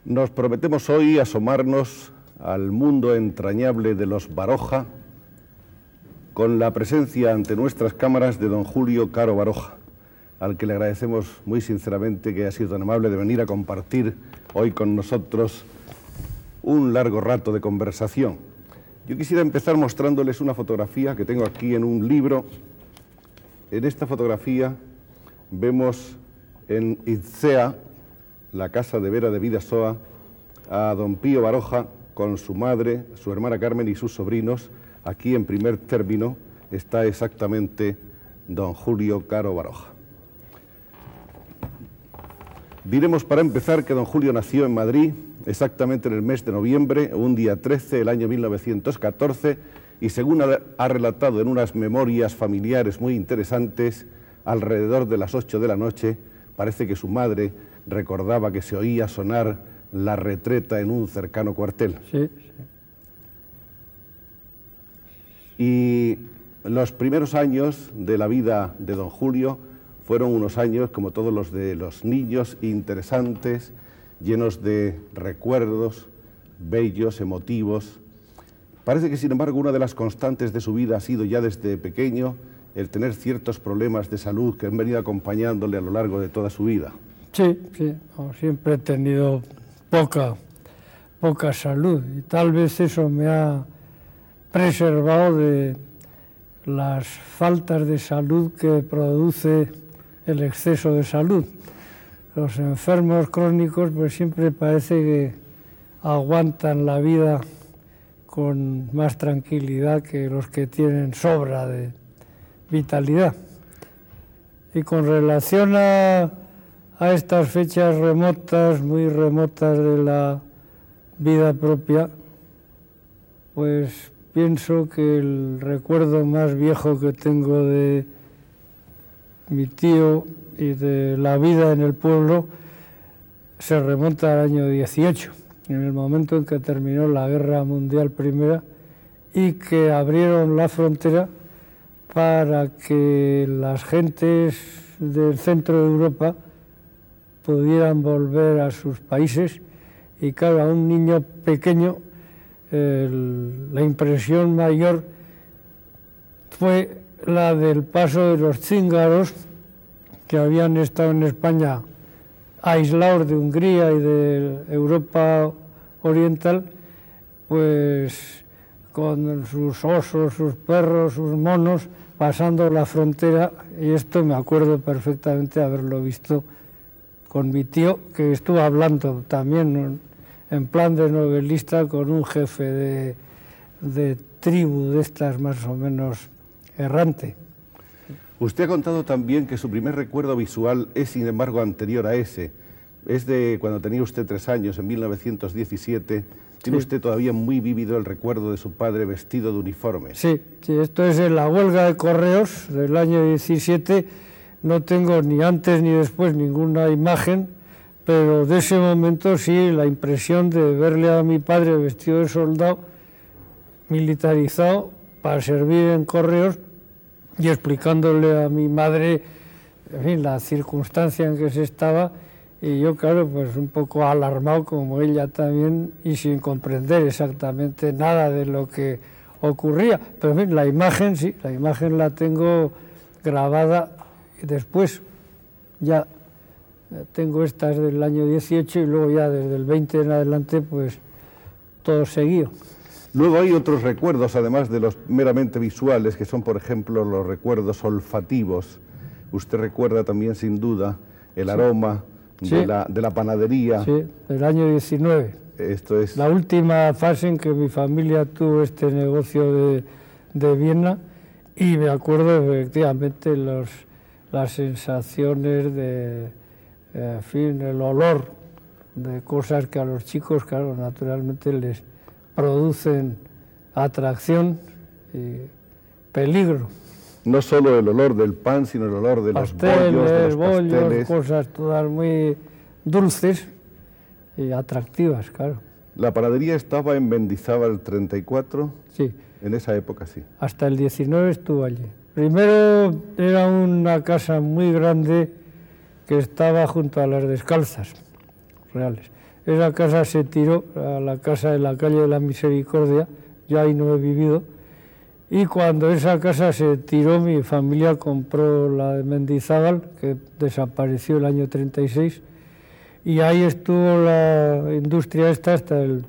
Nos prometemos hoy asomarnos al mundo entrañable de los Baroja con la presencia ante nuestras cámaras de don Julio Caro Baroja, al que le agradecemos muy sinceramente que haya sido tan amable de venir a compartir hoy con nosotros un largo rato de conversación. Yo quisiera empezar mostrándoles una fotografía que tengo aquí en un libro. En esta fotografía vemos en Itzea, la casa de Vera de Bidasoa, a don Pío Baroja con su madre, su hermana Carmen y sus sobrinos. Aquí en primer término está exactamente don Julio Caro Baroja. Diremos para empezar que don Julio nació en Madrid exactamente en el mes de noviembre, un día 13 del año 1914, y según ha relatado en unas memorias familiares muy interesantes, alrededor de las 8 de la noche, parece que su madre recordaba que se oía sonar la retreta en un cercano cuartel. Sí, sí. Y los primeros años de la vida de don Julio fueron unos años, como todos los de los niños, interesantes, llenos de recuerdos, bellos, emotivos. Parece que, sin embargo, una de las constantes de su vida ha sido ya desde pequeño el tener ciertos problemas de salud que han venido acompañándole a lo largo de toda su vida. Sí, sí, siempre he tenido poca salud y tal vez eso me ha preservado de las faltas de salud que produce el exceso de salud. Los enfermos crónicos pues siempre parece que aguantan la vida con más tranquilidad que los que tienen sobra de vitalidad. Y con relación a estas fechas remotas, muy remotas de la vida propia, pues pienso que el recuerdo más viejo que tengo de mi tío y de la vida en el pueblo se remonta al año 18, en el momento en que terminó la Guerra Mundial Primera y que abrieron la frontera para que las gentes del centro de Europa pudieran volver a sus países. Y claro, a un niño pequeño la impresión mayor fue la del paso de los cíngaros que habían estado en España aislados de Hungría y de Europa Oriental, pues con sus osos, sus perros, sus monos, pasando la frontera, y esto me acuerdo perfectamente de haberlo visto con mi tío, que estuvo hablando también en plan de novelista con un jefe de tribu de estas más o menos errante. Usted ha contado también que su primer recuerdo visual es, sin embargo, anterior a ese. Es de cuando tenía usted 3 años, en 1917. Tiene usted todavía muy vívido el recuerdo de su padre vestido de uniforme. Sí, sí, esto es en la huelga de correos del año 17. No tengo ni antes ni después ninguna imagen, pero de ese momento sí, la impresión de verle a mi padre vestido de soldado, militarizado, para servir en correos, y explicándole a mi madre, en fin, la circunstancia en que se estaba, y yo, claro, pues un poco alarmado como ella también, y sin comprender exactamente nada de lo que ocurría. Pero, en fin, la imagen, sí, la imagen la tengo grabada, y después ya tengo estas del año 18 y luego ya desde el 20 en adelante, pues todo seguido. Luego hay otros recuerdos, además de los meramente visuales, que son, por ejemplo, los recuerdos olfativos. Usted recuerda también, sin duda, el aroma de la panadería. Sí, del año 19. Esto es la última fase en que mi familia tuvo este negocio de Viena, y me acuerdo efectivamente las sensaciones en fin, el olor de cosas que a los chicos, claro, naturalmente les producen atracción y peligro. No solo el olor del pan, sino el olor de los bollos, de los pasteles. Cosas todas muy dulces y atractivas, claro. La panadería estaba en Mendizábal 34. Sí. En esa época, sí. Hasta el 19 estuvo allí. Primero era una casa muy grande que estaba junto a las Descalzas Reales. esa casa se tiró a la casa de la calle de la Misericordia, yo ahí no he vivido, y cuando esa casa se tiró, mi familia compró la de Mendizábal, que desapareció el año 36, y ahí estuvo la industria esta hasta el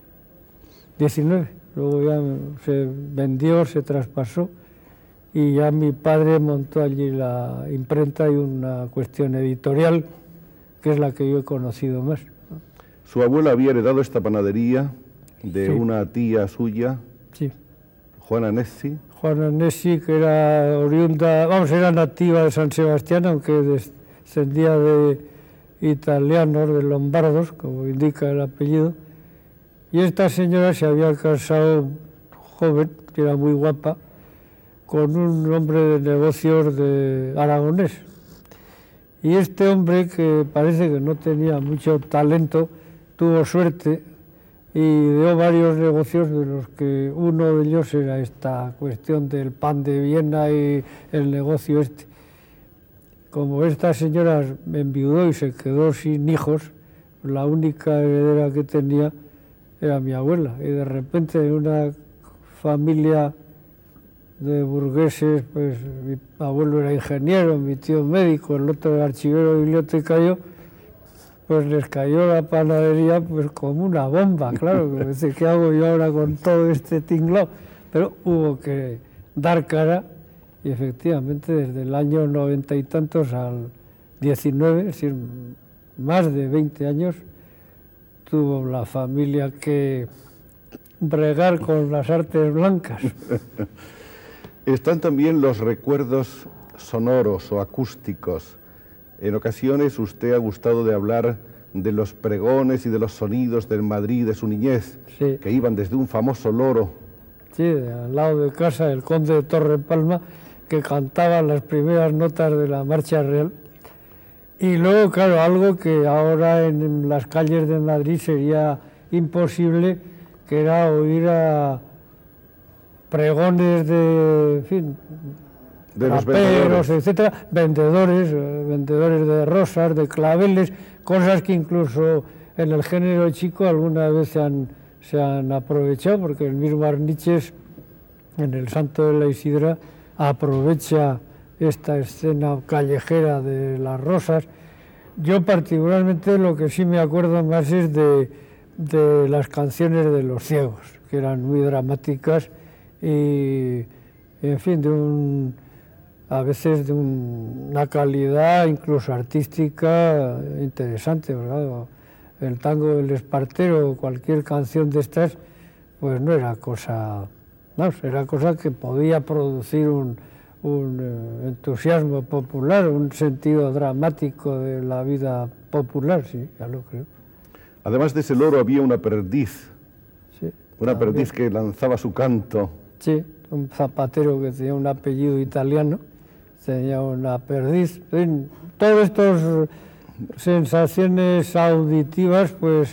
19. Luego ya se vendió, se traspasó, y ya mi padre montó allí la imprenta y una cuestión editorial, que es la que yo he conocido más. Su abuela había heredado esta panadería de Sí. una tía suya, Sí. Juana Nessi. Juana Nessi, que era oriunda, vamos, era nativa de San Sebastián, aunque descendía de italianos, de lombardos, como indica el apellido. Y esta señora se había casado joven, que era muy guapa, con un hombre de negocios de aragonés. Y este hombre, que parece que no tenía mucho talento, tuvo suerte y dio varios negocios, de los que uno de ellos era esta cuestión del pan de Viena y el negocio este. Como esta señora enviudó y se quedó sin hijos, la única heredera que tenía era mi abuela. Y de repente en una familia de burgueses, pues mi abuelo era ingeniero, mi tío médico, el otro era archivero bibliotecario, pues les cayó la panadería pues como una bomba, claro, que dice, ¿qué hago yo ahora con todo este tinglao? Pero hubo que dar cara y efectivamente desde el año 90 y tantos al 19, es decir, más de 20 años, tuvo la familia que bregar con las artes blancas. Están también los recuerdos sonoros o acústicos. En ocasiones usted ha gustado de hablar de los pregones y de los sonidos del Madrid de su niñez, Sí. que iban desde un famoso loro. Sí, al lado de casa, el conde de Torrepalma, que cantaba las primeras notas de la Marcha Real. Y luego, claro, algo que ahora en las calles de Madrid sería imposible, que era oír a pregones de, en fin, De los raperos, vendedores. etcétera, vendedores de rosas, de claveles, cosas que incluso en el género chico alguna vez se han aprovechado, porque el mismo Arniches, en el Santo de la Isidra, aprovecha esta escena callejera de las rosas. Yo particularmente lo que sí me acuerdo más es de las canciones de los ciegos, que eran muy dramáticas y, en fin, a veces de una calidad incluso artística interesante, ¿verdad? El tango del Espartero o cualquier canción de estas, pues no era cosa, no, era cosa que podía producir un entusiasmo popular, un sentido dramático de la vida popular, sí, ya lo creo. Además de ese loro había una perdiz, Sí, una también. perdiz que lanzaba su canto. Sí, un zapatero que tenía un apellido italiano, tenía una perdiz. En fin, todas estas sensaciones auditivas pues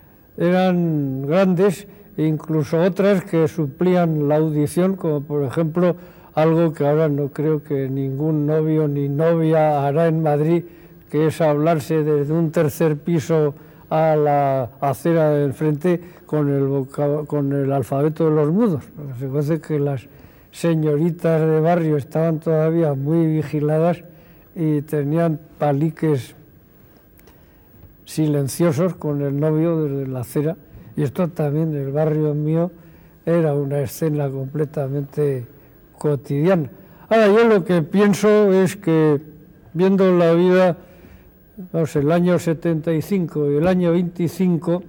eran grandes, e incluso otras que suplían la audición, como por ejemplo algo que ahora no creo que ningún novio ni novia hará en Madrid, que es hablarse desde un tercer piso a la acera del frente con el alfabeto de los mudos. Se parece que las señoritas de barrio estaban todavía muy vigiladas y tenían paliques silenciosos con el novio desde la acera, y esto también en el barrio mío era una escena completamente cotidiana. Ahora, yo lo que pienso es que, viendo la vida, vamos, el año 75 y el año 25,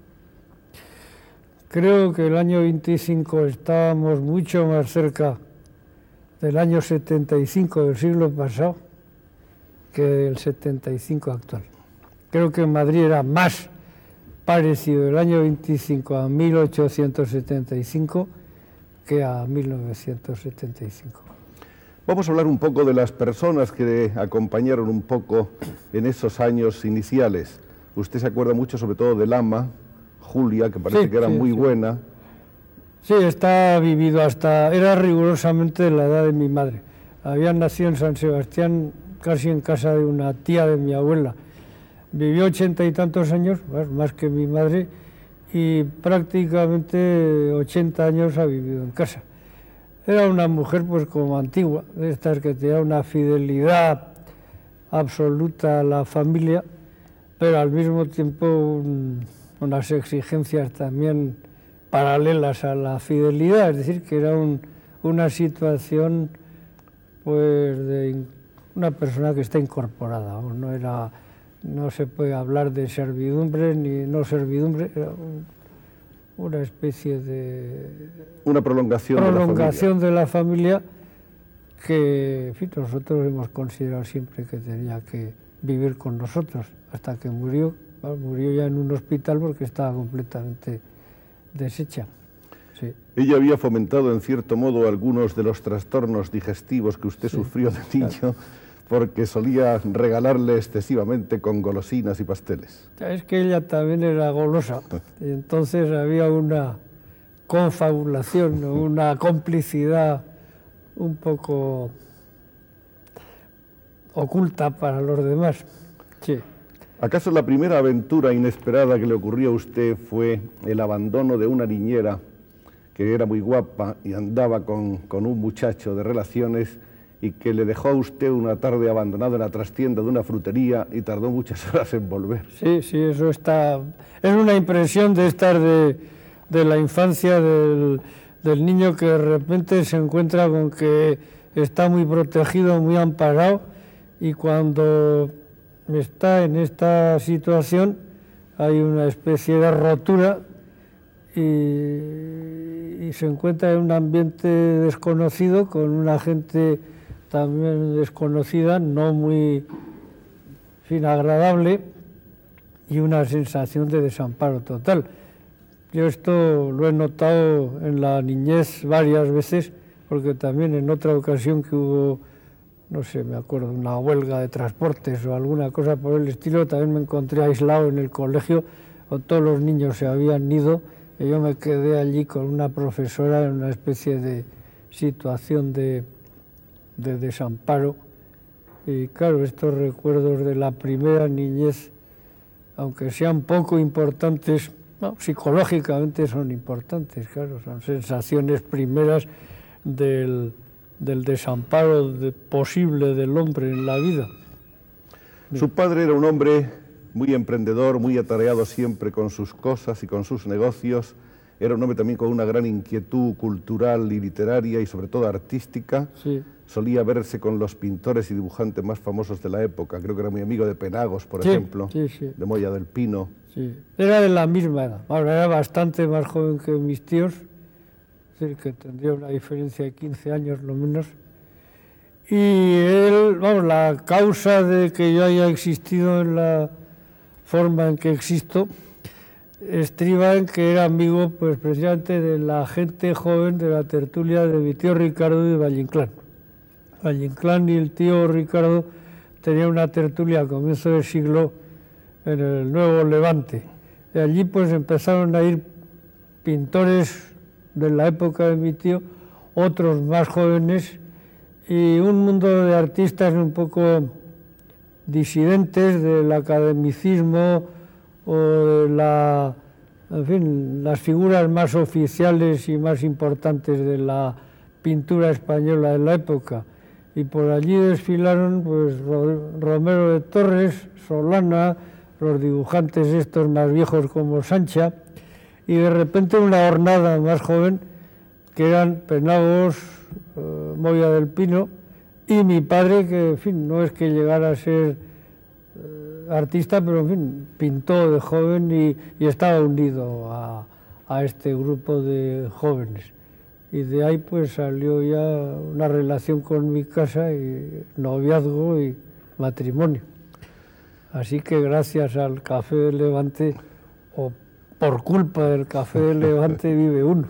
creo que el año 25 estábamos mucho más cerca del año 75 del siglo pasado que el 75 actual. Creo que en Madrid era más parecido el año 25 a 1875 que a 1975. Vamos a hablar un poco de las personas que acompañaron un poco en esos años iniciales. Usted se acuerda mucho sobre todo del ama, Julia, que parece Sí, que era sí, muy sí. buena. Sí, está vivido era rigurosamente la edad de mi madre. Había nacido en San Sebastián, casi en casa de una tía de mi abuela. vivió 80 y tantos años, más que mi madre, y prácticamente 80 años ha vivido en casa. Era una mujer pues como antigua, de estas que tenía una fidelidad absoluta a la familia, pero al mismo tiempo unas exigencias también paralelas a la fidelidad, es decir, que era una situación pues de una persona que está incorporada, no se puede hablar de servidumbre ni no servidumbre, era una especie de una prolongación de la familia que, en fin, nosotros hemos considerado siempre que tenía que vivir con nosotros, hasta que murió. Murió ya en un hospital porque estaba completamente deshecha. Sí. Ella había fomentado, en cierto modo, algunos de los trastornos digestivos que usted sufrió de niño, claro, porque solía regalarle excesivamente con golosinas y pasteles. Es que ella también era golosa, y entonces había una confabulación, una complicidad un poco oculta para los demás. Sí. ¿Acaso la primera aventura inesperada que le ocurrió a usted fue el abandono de una niñera que era muy guapa y andaba con un muchacho de relaciones y que le dejó a usted una tarde abandonado en la trastienda de una frutería y tardó muchas horas en volver? Sí, eso está... Es una impresión de estar de la infancia del niño que de repente se encuentra con que está muy protegido, muy amparado, y cuando está en esta situación hay una especie de rotura y se encuentra en un ambiente desconocido con una gente también desconocida, no muy agradable, y una sensación de desamparo total. Yo esto lo he notado en la niñez varias veces, porque también en otra ocasión que hubo, no sé, me acuerdo, una huelga de transportes o alguna cosa por el estilo, también me encontré aislado en el colegio, o todos los niños se habían ido, y yo me quedé allí con una profesora en una especie de situación de desamparo. Y claro, estos recuerdos de la primera niñez, aunque sean poco importantes, no, psicológicamente son importantes, claro, son sensaciones primeras del desamparo posible del hombre en la vida. Su padre era un hombre muy emprendedor, muy atareado siempre con sus cosas y con sus negocios. Era un hombre también con una gran inquietud cultural y literaria y sobre todo artística. Sí. Solía verse con los pintores y dibujantes más famosos de la época. Creo que era muy amigo de Penagos, por ejemplo, de Moya del Pino. Sí, era de la misma edad. Ahora era bastante más joven que mis tíos, es decir, que tendría una diferencia de 15 años lo menos. Y él, vamos, la causa de que yo haya existido en la forma en que existo estriba en que era amigo, pues precisamente de la gente joven de la tertulia de mi tío Ricardo y de Valle Inclán. Valle Inclán y el tío Ricardo tenían una tertulia a comienzo del siglo en el Nuevo Levante. Y allí pues empezaron a ir pintores de la época de mi tío, otros más jóvenes, y un mundo de artistas un poco disidentes del academicismo o de en fin, las figuras más oficiales y más importantes de la pintura española de la época. Y por allí desfilaron pues Romero de Torres, Solana, los dibujantes estos más viejos como Sancha, y de repente una hornada más joven que eran Penagos, Moya del Pino y mi padre, que en fin, no es que llegara a ser artista, pero en fin, pintó de joven y estaba unido a este grupo de jóvenes. Y de ahí pues salió ya una relación con mi casa, y noviazgo y matrimonio. Así que gracias al Café del Levante, o por culpa del Café del Levante, vive uno.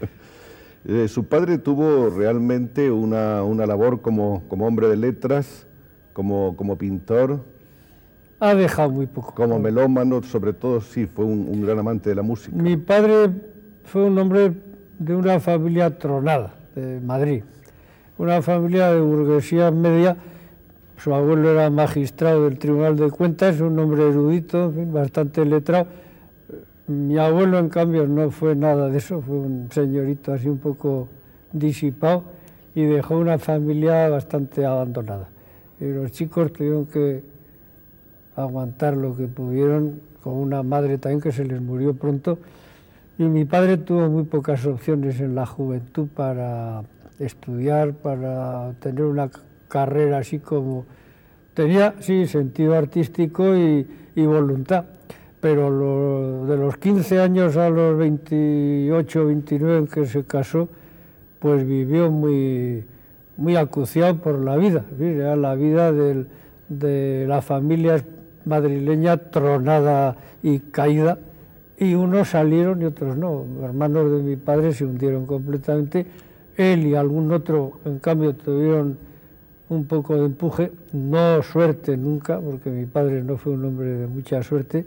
Su padre tuvo realmente una labor como hombre de letras, como pintor. Ha dejado muy poco. Como melómano, sobre todo, sí, fue un gran amante de la música. Mi padre fue un hombre de una familia tronada, de Madrid, una familia de burguesía media, Su abuelo era magistrado del Tribunal de Cuentas, un hombre erudito, en fin, bastante letrado. Mi abuelo, en cambio, no fue nada de eso, fue un señorito así un poco disipado y dejó una familia bastante abandonada. Y los chicos tuvieron que aguantar lo que pudieron, con una madre también que se les murió pronto. Y mi padre tuvo muy pocas opciones en la juventud para estudiar, para tener una carrera así como... Tenía, sí, sentido artístico y voluntad, pero de los 15 años a los 28, 29 en que se casó, pues vivió muy acuciado por la vida. Era la vida de la familia madrileña tronada y caída, y unos salieron y otros no. Hermanos de mi padre se hundieron completamente. Él y algún otro, en cambio, tuvieron un poco de empuje, no suerte nunca, porque mi padre no fue un hombre de mucha suerte,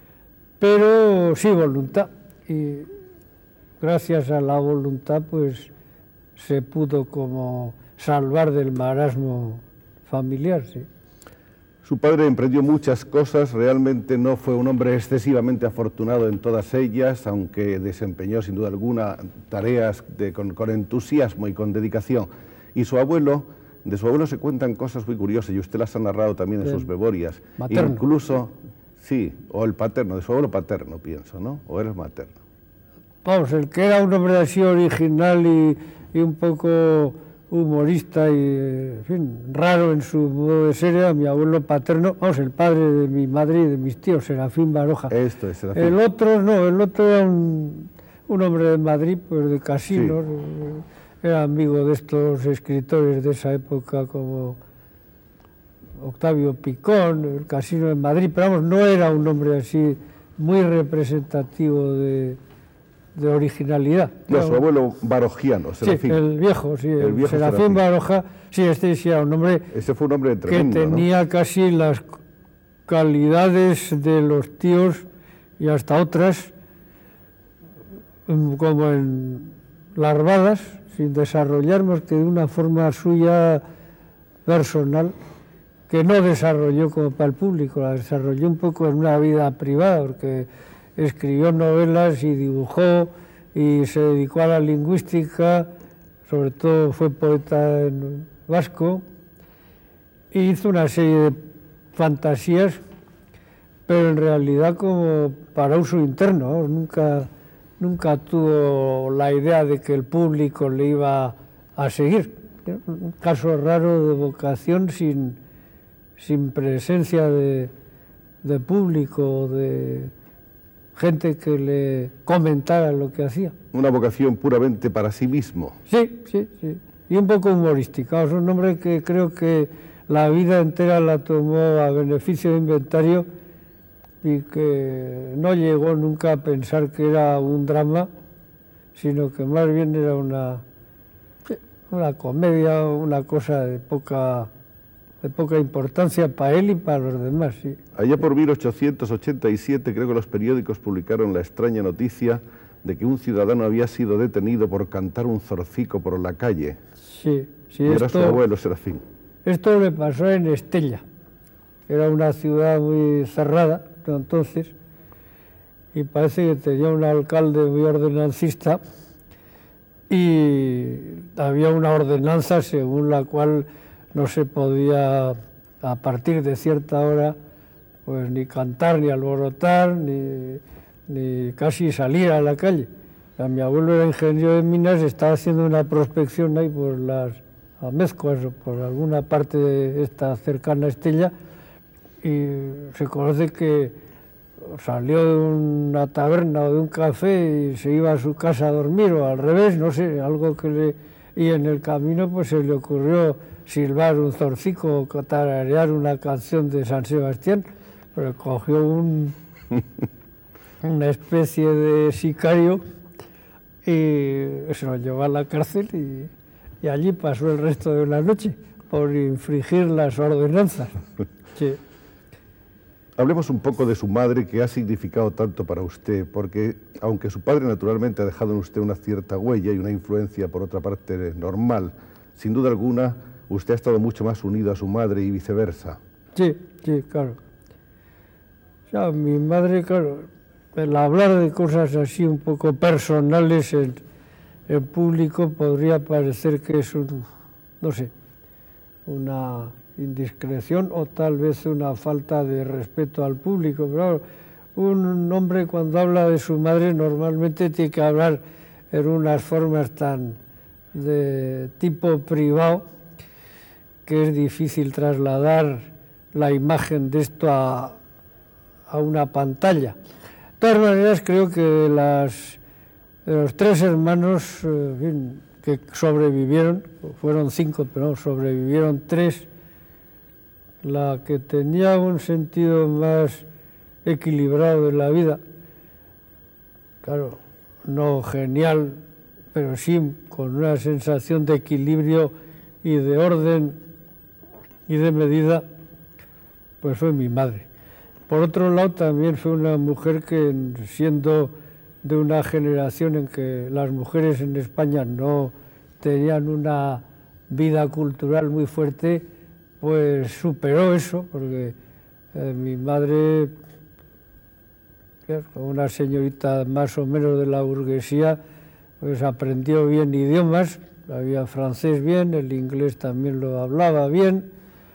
pero sí voluntad. Y gracias a la voluntad, pues se pudo como salvar del marasmo familiar, sí. Su padre emprendió muchas cosas, realmente no fue un hombre excesivamente afortunado en todas ellas, aunque desempeñó sin duda alguna tareas con entusiasmo y con dedicación. Y su abuelo, de su abuelo se cuentan cosas muy curiosas, y usted las ha narrado también en sus memorias. Materno. Incluso, sí, o el paterno, de su abuelo paterno, pienso, ¿no? O era el materno. Vamos, el que era un hombre así original y un poco humorista y, en fin, raro en su modo de ser, era mi abuelo paterno, vamos, el padre de mi madre y de mis tíos, Serafín Baroja. Esto es Serafín. El otro no, el otro era un hombre de Madrid, pues de casinos, sí. Era amigo de estos escritores de esa época como Octavio Picón, el Casino de Madrid, pero vamos, no era un hombre así muy representativo de originalidad. No, su abuelo barojiano, Serafín. Sí, el viejo, sí, el viejo Serafín Baroja, sí, este sí era un hombre... Ese fue un hombre tremendo, que tenía, ¿no?, casi las calidades de los tíos y hasta otras, como en larvadas, sin desarrollar más que de una forma suya personal, que no desarrolló como para el público, la desarrolló un poco en una vida privada, porque escribió novelas y dibujó y se dedicó a la lingüística, sobre todo fue poeta en vasco, e hizo una serie de fantasías, pero en realidad como para uso interno, ¿no? Nunca tuvo la idea de que el público le iba a seguir. Un caso raro de vocación sin presencia de público, de gente que le comentara lo que hacía. Una vocación puramente para sí mismo. Sí, sí, sí. Y un poco humorística. Es un hombre que creo que la vida entera la tomó a beneficio de inventario y que no llegó nunca a pensar que era un drama, sino que más bien era una comedia, una cosa de poca importancia para él y para los demás, sí. Allá por 1887 creo que los periódicos publicaron la extraña noticia de que un ciudadano había sido detenido por cantar un zorcico por la calle. Sí, sí. Era su abuelo Serafín. Esto le pasó en Estella, era una ciudad muy cerrada entonces, y parece que tenía un alcalde muy ordenancista, y había una ordenanza según la cual no se podía, a partir de cierta hora, pues ni cantar, ni alborotar, ni casi salir a la calle. Mi abuelo era ingeniero de minas, estaba haciendo una prospección ahí por las Amézcoas o por alguna parte de esta cercana Estella, y se conoce que salió de una taberna o de un café y se iba a su casa a dormir, o al revés, no sé, algo que le... Y en el camino pues se le ocurrió silbar un zorcico o tararear una canción de San Sebastián, pero cogió una especie de sicario y se lo llevó a la cárcel y allí pasó el resto de la noche por infringir las ordenanzas. Sí. Hablemos un poco de su madre, que ha significado tanto para usted, porque aunque su padre naturalmente ha dejado en usted una cierta huella y una influencia, por otra parte, normal, sin duda alguna, usted ha estado mucho más unido a su madre y viceversa. Sí, sí, claro. O sea, mi madre, claro, el hablar de cosas así un poco personales en público podría parecer que es no sé, una indiscreción o tal vez una falta de respeto al público. Pero un hombre cuando habla de su madre normalmente tiene que hablar en unas formas tan de tipo privado que es difícil trasladar la imagen de esto a una pantalla. De todas maneras, creo que de los 3 hermanos que sobrevivieron, fueron 5, pero sobrevivieron 3, la que tenía un sentido más equilibrado de la vida, claro, no genial, pero sí con una sensación de equilibrio y de orden y de medida, pues fue mi madre. Por otro lado, también fue una mujer que, siendo de una generación en que las mujeres en España no tenían una vida cultural muy fuerte, pues superó eso, porque mi madre, una señorita más o menos de la burguesía, pues aprendió bien idiomas, sabía francés bien, el inglés también lo hablaba bien,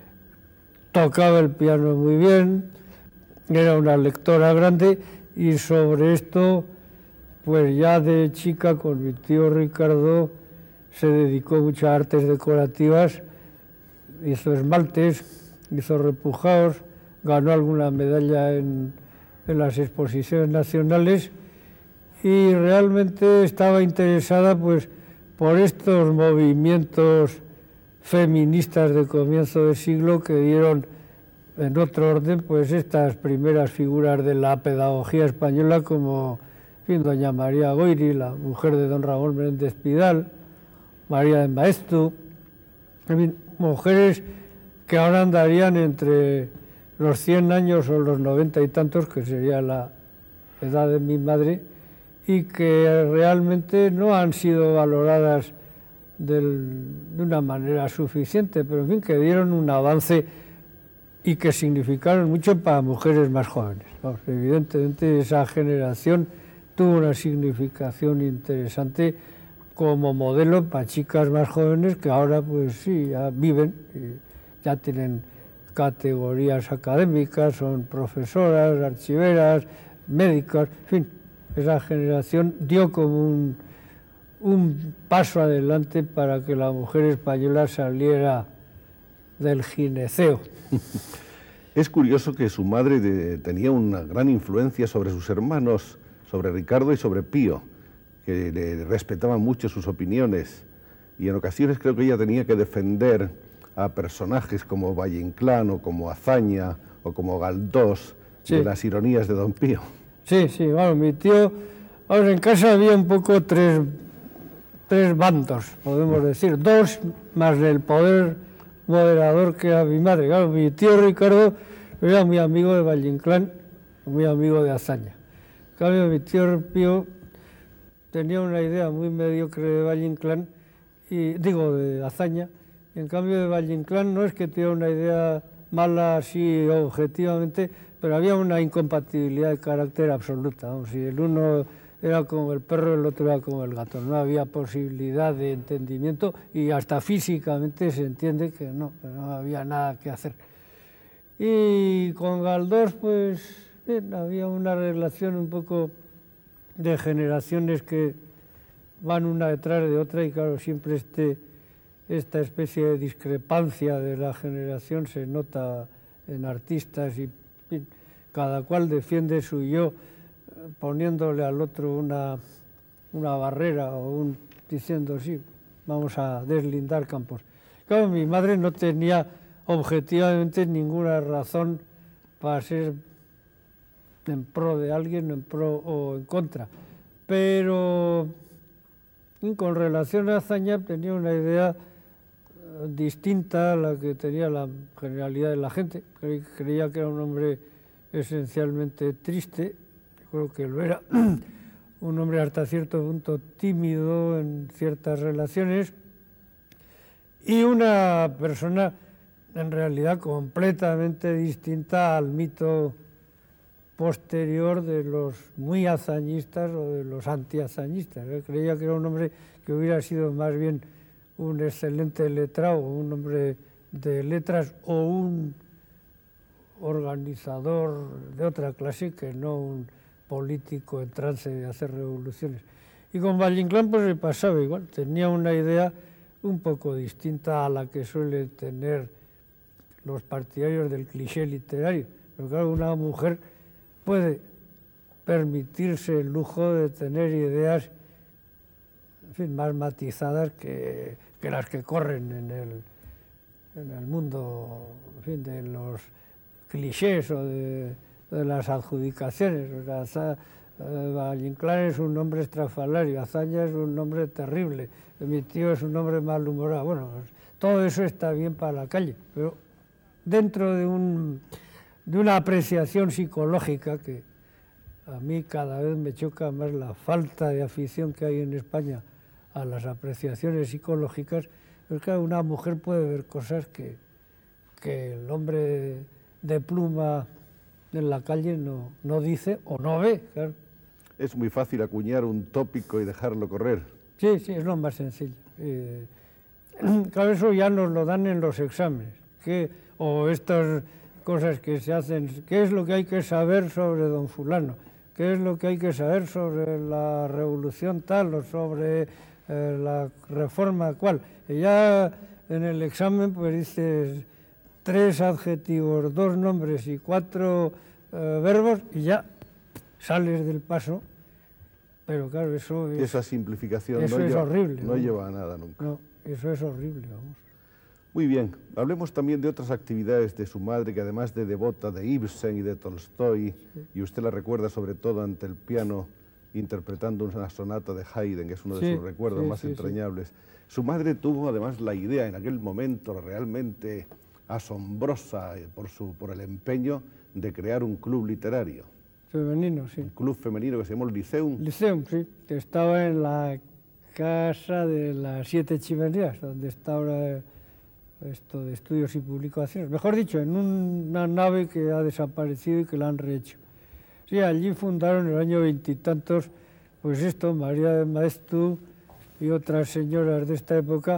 tocaba el piano muy bien, era una lectora grande, y sobre esto, pues ya de chica con mi tío Ricardo se dedicó mucho a artes decorativas, hizo esmaltes, hizo repujados, ganó alguna medalla en las exposiciones nacionales y realmente estaba interesada pues por estos movimientos feministas de comienzo de siglo que dieron en otro orden pues estas primeras figuras de la pedagogía española como doña María Goyri, la mujer de don Ramón Menéndez Pidal, María de Maeztu, mujeres que ahora andarían entre los 100 años o los 90 y tantos, que sería la edad de mi madre, y que realmente no han sido valoradas de una manera suficiente, pero en fin, que dieron un avance y que significaron mucho para mujeres más jóvenes. Vamos, evidentemente esa generación tuvo una significación interesante como modelo para chicas más jóvenes que ahora pues sí, ya viven, ya tienen categorías académicas, son profesoras, archiveras, médicas, en fin, esa generación dio como un paso adelante para que la mujer española saliera del gineceo. Es curioso que su madre tenía una gran influencia sobre sus hermanos, sobre Ricardo y sobre Pío, que le respetaban mucho sus opiniones, y en ocasiones creo que ella tenía que defender a personajes como Valle Inclán o como Azaña o como Galdós, sí, de las ironías de don Pío. Sí, sí, bueno, mi tío, ahora en casa había un poco tres bandos, podemos decir, 2 más el poder moderador que era mi madre. Claro, mi tío Ricardo era muy amigo de Valle Inclán, muy amigo de Azaña. En cambio, mi tío Pío tenía una idea muy mediocre de Valle Inclán, de Azaña. En cambio, de Valle Inclán no es que tuviera una idea mala así objetivamente, pero había una incompatibilidad de carácter absoluta. Vamos, si el uno era como el perro, el otro era como el gato. No había posibilidad de entendimiento y hasta físicamente se entiende que no había nada que hacer. Y con Galdós, pues bien, había una relación un poco de generaciones que van una detrás de otra y claro, siempre esta especie de discrepancia de la generación se nota en artistas y cada cual defiende su yo poniéndole al otro una barrera o diciendo sí, vamos a deslindar campos. Claro, mi madre no tenía objetivamente ninguna razón para ser en pro de alguien, en pro o en contra, pero con relación a Azaña tenía una idea distinta a la que tenía la generalidad de la gente. Creía que era un hombre esencialmente triste, creo que lo era, un hombre hasta cierto punto tímido en ciertas relaciones y una persona en realidad completamente distinta al mito posterior de los muy hazañistas o de los antihazañistas. Creía que era un hombre que hubiera sido más bien un excelente letrado, un hombre de letras o un organizador de otra clase que no un político en trance de hacer revoluciones. Y con Valle-Inclán pues le pasaba igual, tenía una idea un poco distinta a la que suelen tener los partidarios del cliché literario. Pero claro, una mujer puede permitirse el lujo de tener ideas, en fin, más matizadas que las que corren en el mundo, en fin, de los clichés o de las adjudicaciones. O sea, Valle-Inclán es un hombre estrafalario, Azaña es un hombre terrible, mi tío es un hombre malhumorado. Bueno, pues, todo eso está bien para la calle, pero dentro de una apreciación psicológica que a mí cada vez me choca más la falta de afición que hay en España a las apreciaciones psicológicas, es que una mujer puede ver cosas que el hombre de pluma en la calle no dice o no ve, claro. Es muy fácil acuñar un tópico y dejarlo correr. Sí, es lo más sencillo. Claro, eso ya nos lo dan en los exámenes, o estas cosas que se hacen, qué es lo que hay que saber sobre don fulano, qué es lo que hay que saber sobre la revolución tal o sobre la reforma cual. Y ya en el examen pues dices 3 adjetivos, 2 nombres y 4 verbos y ya sales del paso, pero claro, eso es... Esa simplificación eso es horrible. No lleva a nada nunca. No, eso es horrible, vamos. Muy bien, hablemos también de otras actividades de su madre, que además de devota de Ibsen y de Tolstoy, sí, y usted la recuerda sobre todo ante el piano interpretando una sonata de Haydn, que es uno de sus recuerdos más entrañables. Su madre tuvo además la idea en aquel momento realmente asombrosa por el empeño de crear un club literario. Femenino, sí. Un club femenino que se llamó el Liceum. Liceum, sí, que estaba en la casa de las 7 Chimeneas, donde está ahora esto de estudios y publicaciones. Mejor dicho, en una nave que ha desaparecido y que la han rehecho. Sí, allí fundaron en el año 20 y tantos, pues esto, María de Maeztu y otras señoras de esta época.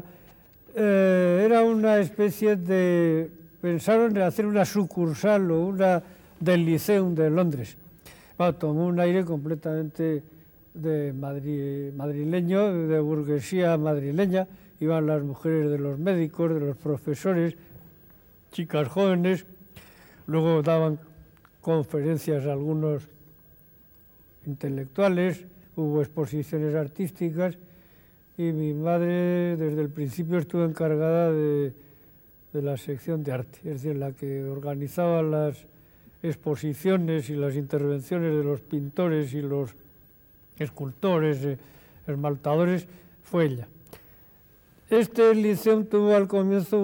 Era una especie de... pensaron en hacer una sucursal o una del Liceum de Londres. Bueno, tomó un aire completamente de madrileño, de burguesía madrileña. Iban las mujeres de los médicos, de los profesores, chicas jóvenes. Luego daban conferencias a algunos intelectuales, hubo exposiciones artísticas y mi madre desde el principio estuvo encargada de la sección de arte, es decir, la que organizaba las exposiciones y las intervenciones de los pintores y los escultores, esmaltadores, fue ella. Este liceo tuvo al comienzo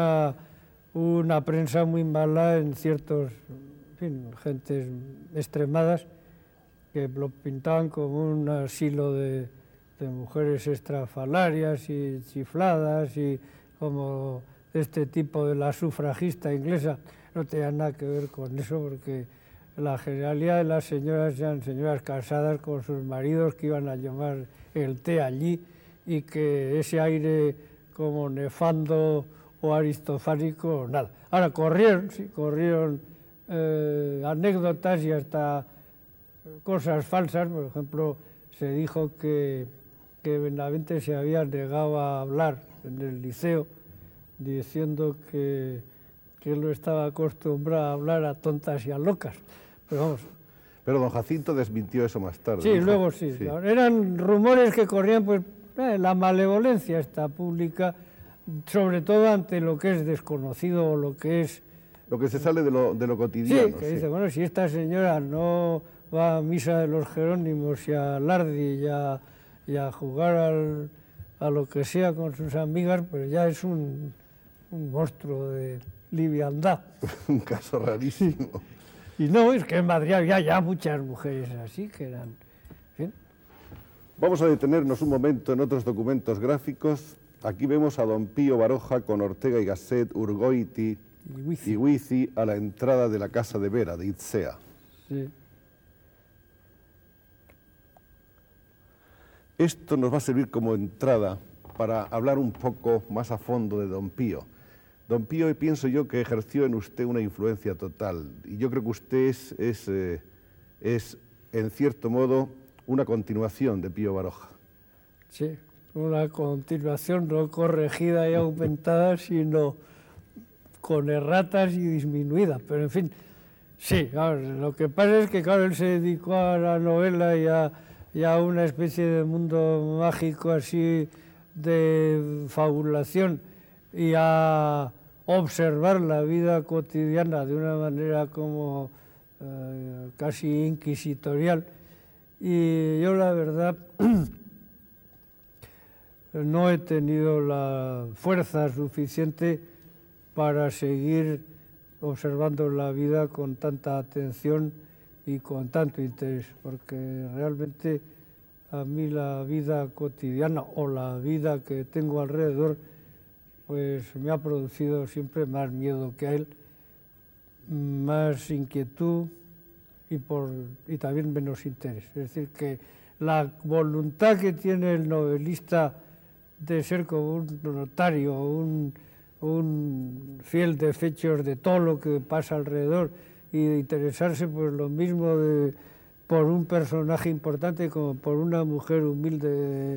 una prensa muy mala en ciertos, en fin, gentes extremadas que lo pintaban como un asilo de mujeres estrafalarias y chifladas y como este tipo de la sufragista inglesa. No tenía nada que ver con eso porque la generalidad de las señoras eran señoras casadas con sus maridos que iban a llevar el té allí y que ese aire como nefando o aristofánico, nada. Ahora, corrieron anécdotas y hasta cosas falsas. Por ejemplo, se dijo que Benavente se había negado a hablar en el liceo, diciendo que él no estaba acostumbrado a hablar a tontas y a locas. Pero vamos. Pero don Jacinto desmintió eso más tarde. Sí, luego sí. Sí. Eran rumores que corrían, pues, la malevolencia esta pública, sobre todo ante lo que es desconocido o lo que es... Lo que se sale de lo cotidiano. Sí, que dice, bueno, si esta señora no va a misa de los Jerónimos y a Lardi y a jugar a lo que sea con sus amigas, pues ya es un monstruo de liviandad. Un caso rarísimo. Y no, es que en Madrid había ya muchas mujeres así que eran... ¿sí? Vamos a detenernos un momento en otros documentos gráficos Aquí vemos a don Pío Baroja con Ortega y Gasset, Urgoiti y Huici a la entrada de la casa de Vera, de Itzea. Sí. Esto nos va a servir como entrada para hablar un poco más a fondo de don Pío. Don Pío, pienso yo que ejerció en usted una influencia total, y yo creo que usted es en cierto modo, una continuación de Pío Baroja. Sí, una continuación no corregida y aumentada, sino con erratas y disminuidas, pero en fin, sí, claro, lo que pasa es que, claro, él se dedicó a la novela y a una especie de mundo mágico así de fabulación y a observar la vida cotidiana de una manera como casi inquisitorial. Y yo, la verdad, no he tenido la fuerza suficiente para seguir observando la vida con tanta atención y con tanto interés, porque realmente a mí la vida cotidiana o la vida que tengo alrededor pues me ha producido siempre más miedo que a él, más inquietud y también menos interés. Es decir, que la voluntad que tiene el novelista de ser como un notario, un fiel de fechos de todo lo que pasa alrededor y de interesarse por lo mismo por un personaje importante como por una mujer humilde,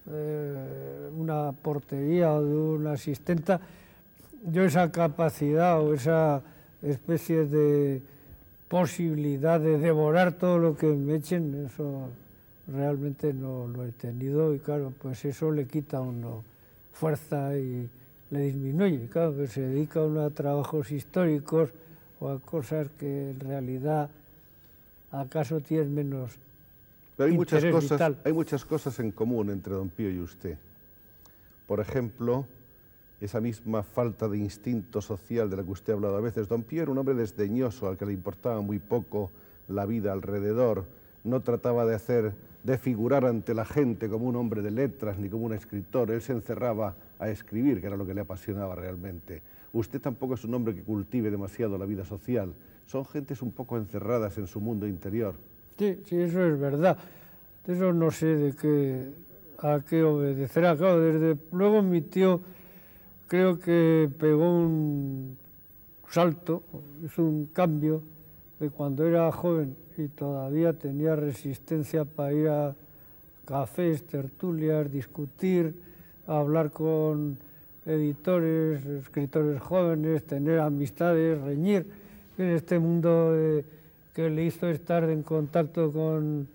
una portería o de una asistenta, yo esa capacidad o esa especie de posibilidad de devorar todo lo que me echen, eso realmente no lo he tenido, y claro, pues eso le quita a uno fuerza y le disminuye. Claro, que se dedica uno a trabajos históricos o a cosas que en realidad acaso tienen menos. Pero vital. Hay muchas cosas en común entre don Pío y usted. Por ejemplo, esa misma falta de instinto social de la que usted ha hablado a veces. Don Pío era un hombre desdeñoso, al que le importaba muy poco la vida alrededor. No trataba de figurar ante la gente como un hombre de letras ni como un escritor. Él se encerraba a escribir, que era lo que le apasionaba realmente. Usted tampoco es un hombre que cultive demasiado la vida social. Son gentes un poco encerradas en su mundo interior. Sí, sí, eso es verdad. Eso no sé a qué obedecerá. Claro, desde luego mi tío creo que pegó un salto, hizo un cambio de cuando era joven y todavía tenía resistencia para ir a cafés, tertulias, discutir, hablar con editores, escritores jóvenes, tener amistades, reñir en este mundo que le hizo estar en contacto con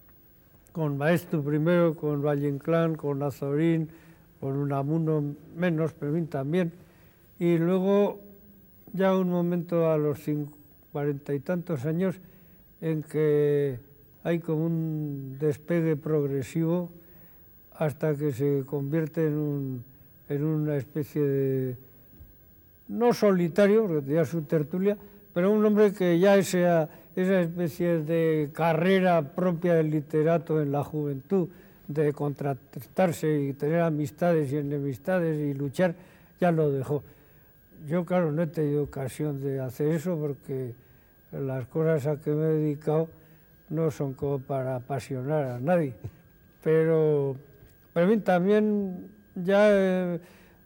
Maeztu primero, con Valle Inclán, con Azorín, con Unamuno menos, pero también. Y luego ya un momento a los 40 y tantos años en que hay como un despegue progresivo hasta que se convierte en una especie de, no solitario, porque tenía su tertulia, pero un hombre que ya esa especie de carrera propia del literato en la juventud, de contrastarse y tener amistades y enemistades y luchar, ya lo dejó. Yo, claro, no he tenido ocasión de hacer eso porque las cosas a que me he dedicado no son como para apasionar a nadie, pero también ya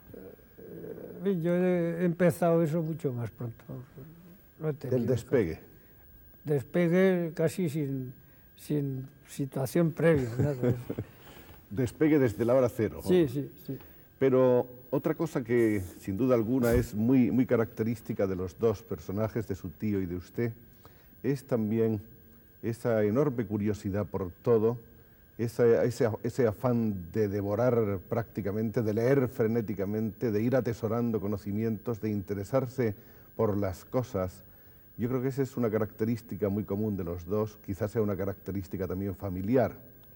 yo he empezado eso mucho más pronto. No del despegue. Despegue casi sin situación previa. Nada. Despegue desde la hora cero. Sí, sí, sí. Pero otra cosa que sin duda alguna es muy, muy característica de los dos personajes, de su tío y de usted, es también esa enorme curiosidad por todo, ese afán de devorar prácticamente, de leer frenéticamente, de ir atesorando conocimientos, de interesarse por las cosas. Yo creo que esa es una característica muy común de los dos, quizás sea una característica también familiar.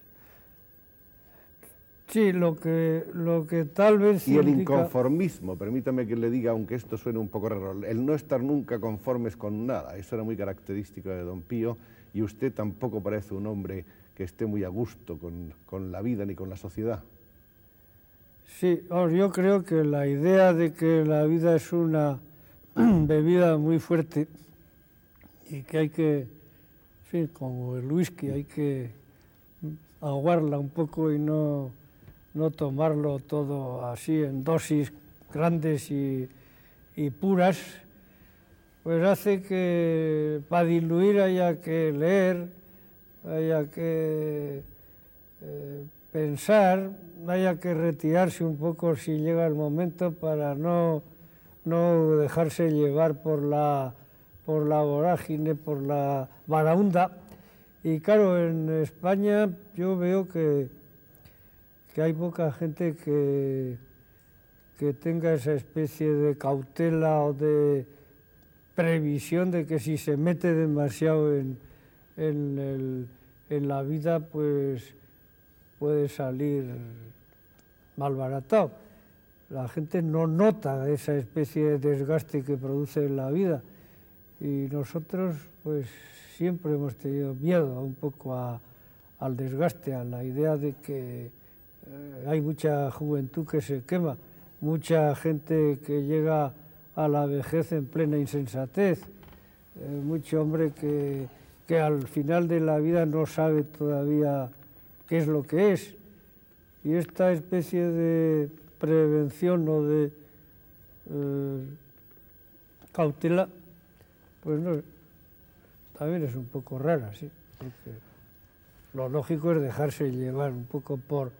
Sí, lo que tal vez y el inconformismo, permítame que le diga, aunque esto suene un poco raro, el no estar nunca conformes con nada, eso era muy característico de don Pío, y usted tampoco parece un hombre que esté muy a gusto con la vida ni con la sociedad. Sí, yo creo que la idea de que la vida es una bebida muy fuerte y que hay que, en fin, como el whisky, hay que aguarla un poco y no tomarlo todo así en dosis grandes y puras, pues hace que para diluir haya que leer, haya que pensar, haya que retirarse un poco si llega el momento para no dejarse llevar por la vorágine, por la varaunda. Y claro, en España yo veo que hay poca gente que tenga esa especie de cautela o de previsión de que si se mete demasiado en la vida, pues puede salir malbaratado. La gente no nota esa especie de desgaste que produce en la vida y nosotros pues siempre hemos tenido miedo un poco al desgaste, a la idea de que hay mucha juventud que se quema, mucha gente que llega a la vejez en plena insensatez, mucho hombre que al final de la vida no sabe todavía qué es lo que es. Y esta especie de prevención o de cautela, pues no, también es un poco rara, sí, porque lo lógico es dejarse llevar un poco por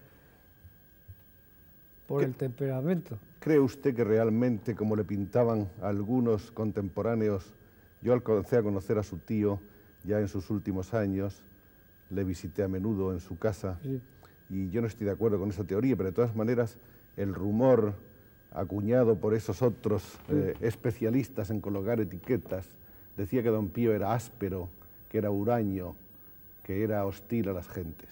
el temperamento. ¿Cree usted que realmente, como le pintaban algunos contemporáneos, yo alcancé a conocer a su tío ya en sus últimos años, le visité a menudo en su casa, sí, y yo no estoy de acuerdo con esa teoría, pero de todas maneras el rumor acuñado por esos otros especialistas en colocar etiquetas decía que don Pío era áspero, que era huraño, que era hostil a las gentes.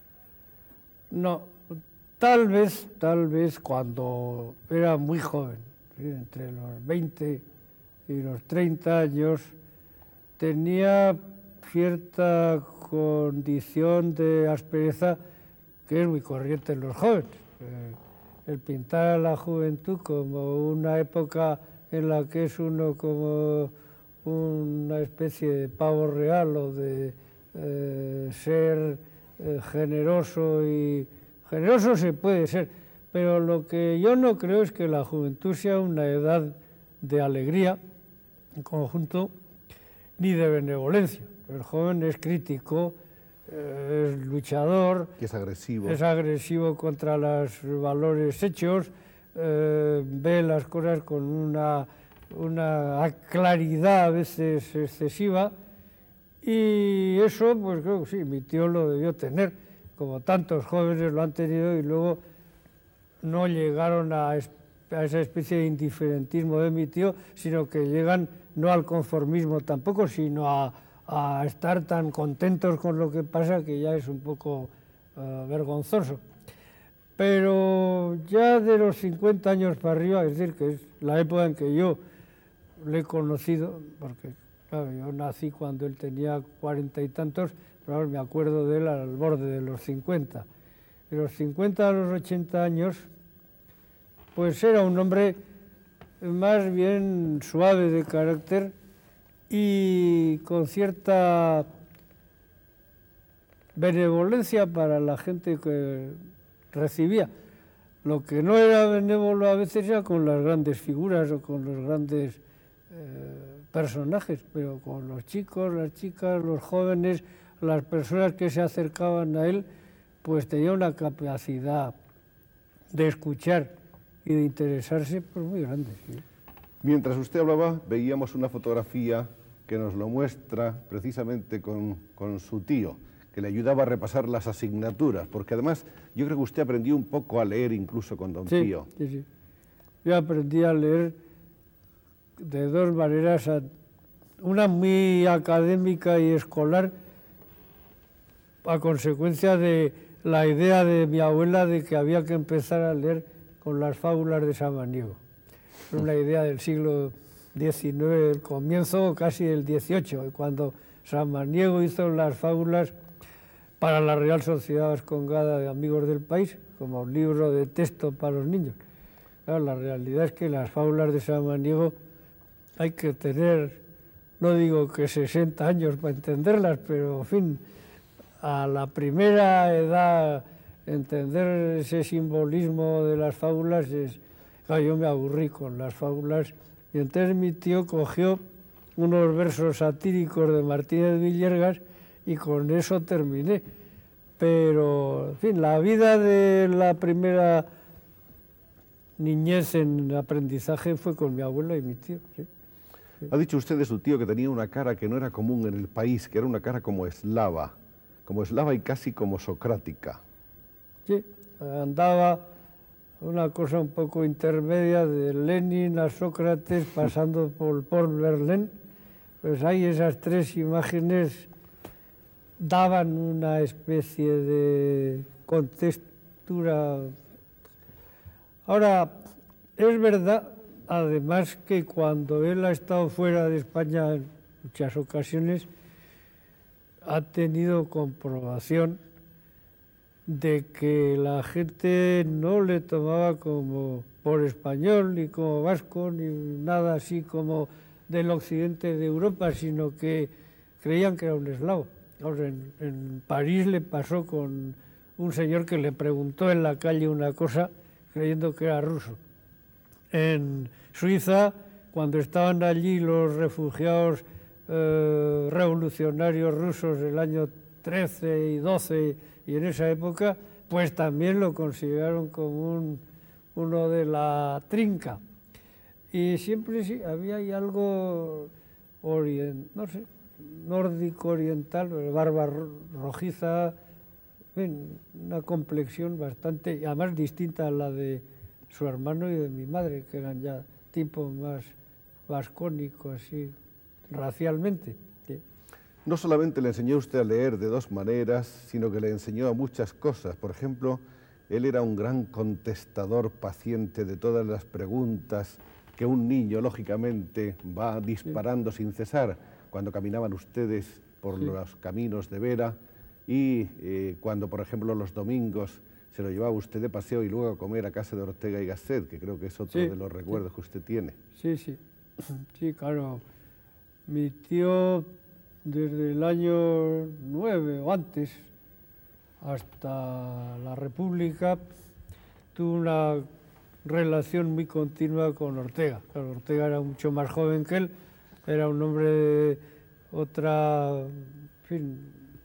No, tal vez cuando era muy joven, entre los 20 y los 30 años, tenía cierta condición de aspereza que es muy corriente en los jóvenes. El pintar a la juventud como una época en la que es uno como una especie de pavo real o de ser generoso, y generoso se puede ser, pero lo que yo no creo es que la juventud sea una edad de alegría en conjunto ni de benevolencia. El joven es crítico, es luchador, es agresivo contra los valores hechos, ve las cosas con una claridad a veces excesiva, y eso pues creo que sí, mi tío lo debió tener, como tantos jóvenes lo han tenido, y luego no llegaron a esa especie de indiferentismo de mi tío, sino que llegan no al conformismo tampoco, sino a estar tan contentos con lo que pasa que ya es un poco vergonzoso. Pero ya de los 50 años para arriba, es decir, que es la época en que yo le he conocido, porque claro, yo nací cuando él tenía 40 y tantos, pero ahora me acuerdo de él al borde de los 50. De los 50 a los 80 años, pues era un hombre más bien suave de carácter y con cierta benevolencia para la gente que recibía. Lo que no era benévolo a veces era con las grandes figuras o con los grandes personajes, pero con los chicos, las chicas, los jóvenes, las personas que se acercaban a él, pues tenía una capacidad de escuchar y de interesarse pues muy grande. ¿Sí? Mientras usted hablaba, veíamos una fotografía que nos lo muestra precisamente con su tío, que le ayudaba a repasar las asignaturas, porque además yo creo que usted aprendió un poco a leer incluso con don Pío. Sí. Yo aprendí a leer de dos maneras, una muy académica y escolar, a consecuencia de la idea de mi abuela de que había que empezar a leer con las fábulas de Samaniego. Una idea del siglo XIX, el comienzo casi del XVIII, cuando Samaniego hizo las fábulas, para la Real Sociedad Vascongada de Amigos del País, como un libro de texto para los niños. Claro, la realidad es que las fábulas de Samaniego hay que tener, no digo que 60 años para entenderlas, pero en fin, a la primera edad entender ese simbolismo de las fábulas es... Claro, yo me aburrí con las fábulas y entonces mi tío cogió unos versos satíricos de Martínez Villерgas y con eso terminé. Pero, en fin, la vida de la primera niñez en aprendizaje fue con mi abuela y mi tío. ¿Sí? Ha dicho usted de su tío que tenía una cara que no era común en el país, que era una cara como eslava y casi como socrática. Sí, andaba una cosa un poco intermedia de Lenin a Sócrates pasando por Verlaine. Pues ahí esas tres imágenes daban una especie de contextura. Ahora, es verdad, además, que cuando él ha estado fuera de España en muchas ocasiones, ha tenido comprobación de que la gente no le tomaba como por español, ni como vasco, ni nada así como del occidente de Europa, sino que creían que era un eslavo. Ahora, en París le pasó con un señor que le preguntó en la calle una cosa creyendo que era ruso. En Suiza, cuando estaban allí los refugiados revolucionarios rusos del año 13 y 12 y en esa época, pues también lo consideraron como uno de la trinca. Y siempre sí, había ahí algo no sé, nórdico oriental, barba rojiza, una complexión bastante, además distinta a la de su hermano y de mi madre, que eran ya tipo más vascónico, así, racialmente. ¿Sí? No solamente le enseñó usted a leer de dos maneras, sino que le enseñó a muchas cosas. Por ejemplo, él era un gran contestador paciente de todas las preguntas que un niño, lógicamente, va disparando sin cesar. Cuando caminaban ustedes por los caminos de Vera y cuando, por ejemplo, los domingos se lo llevaba usted de paseo y luego a comer a casa de Ortega y Gasset, que creo que es otro de los recuerdos que usted tiene. Sí, claro. Mi tío, desde el año 9 o antes, hasta la República, tuvo una relación muy continua con Ortega. Claro, Ortega era mucho más joven que él, era un hombre de otra, en fin,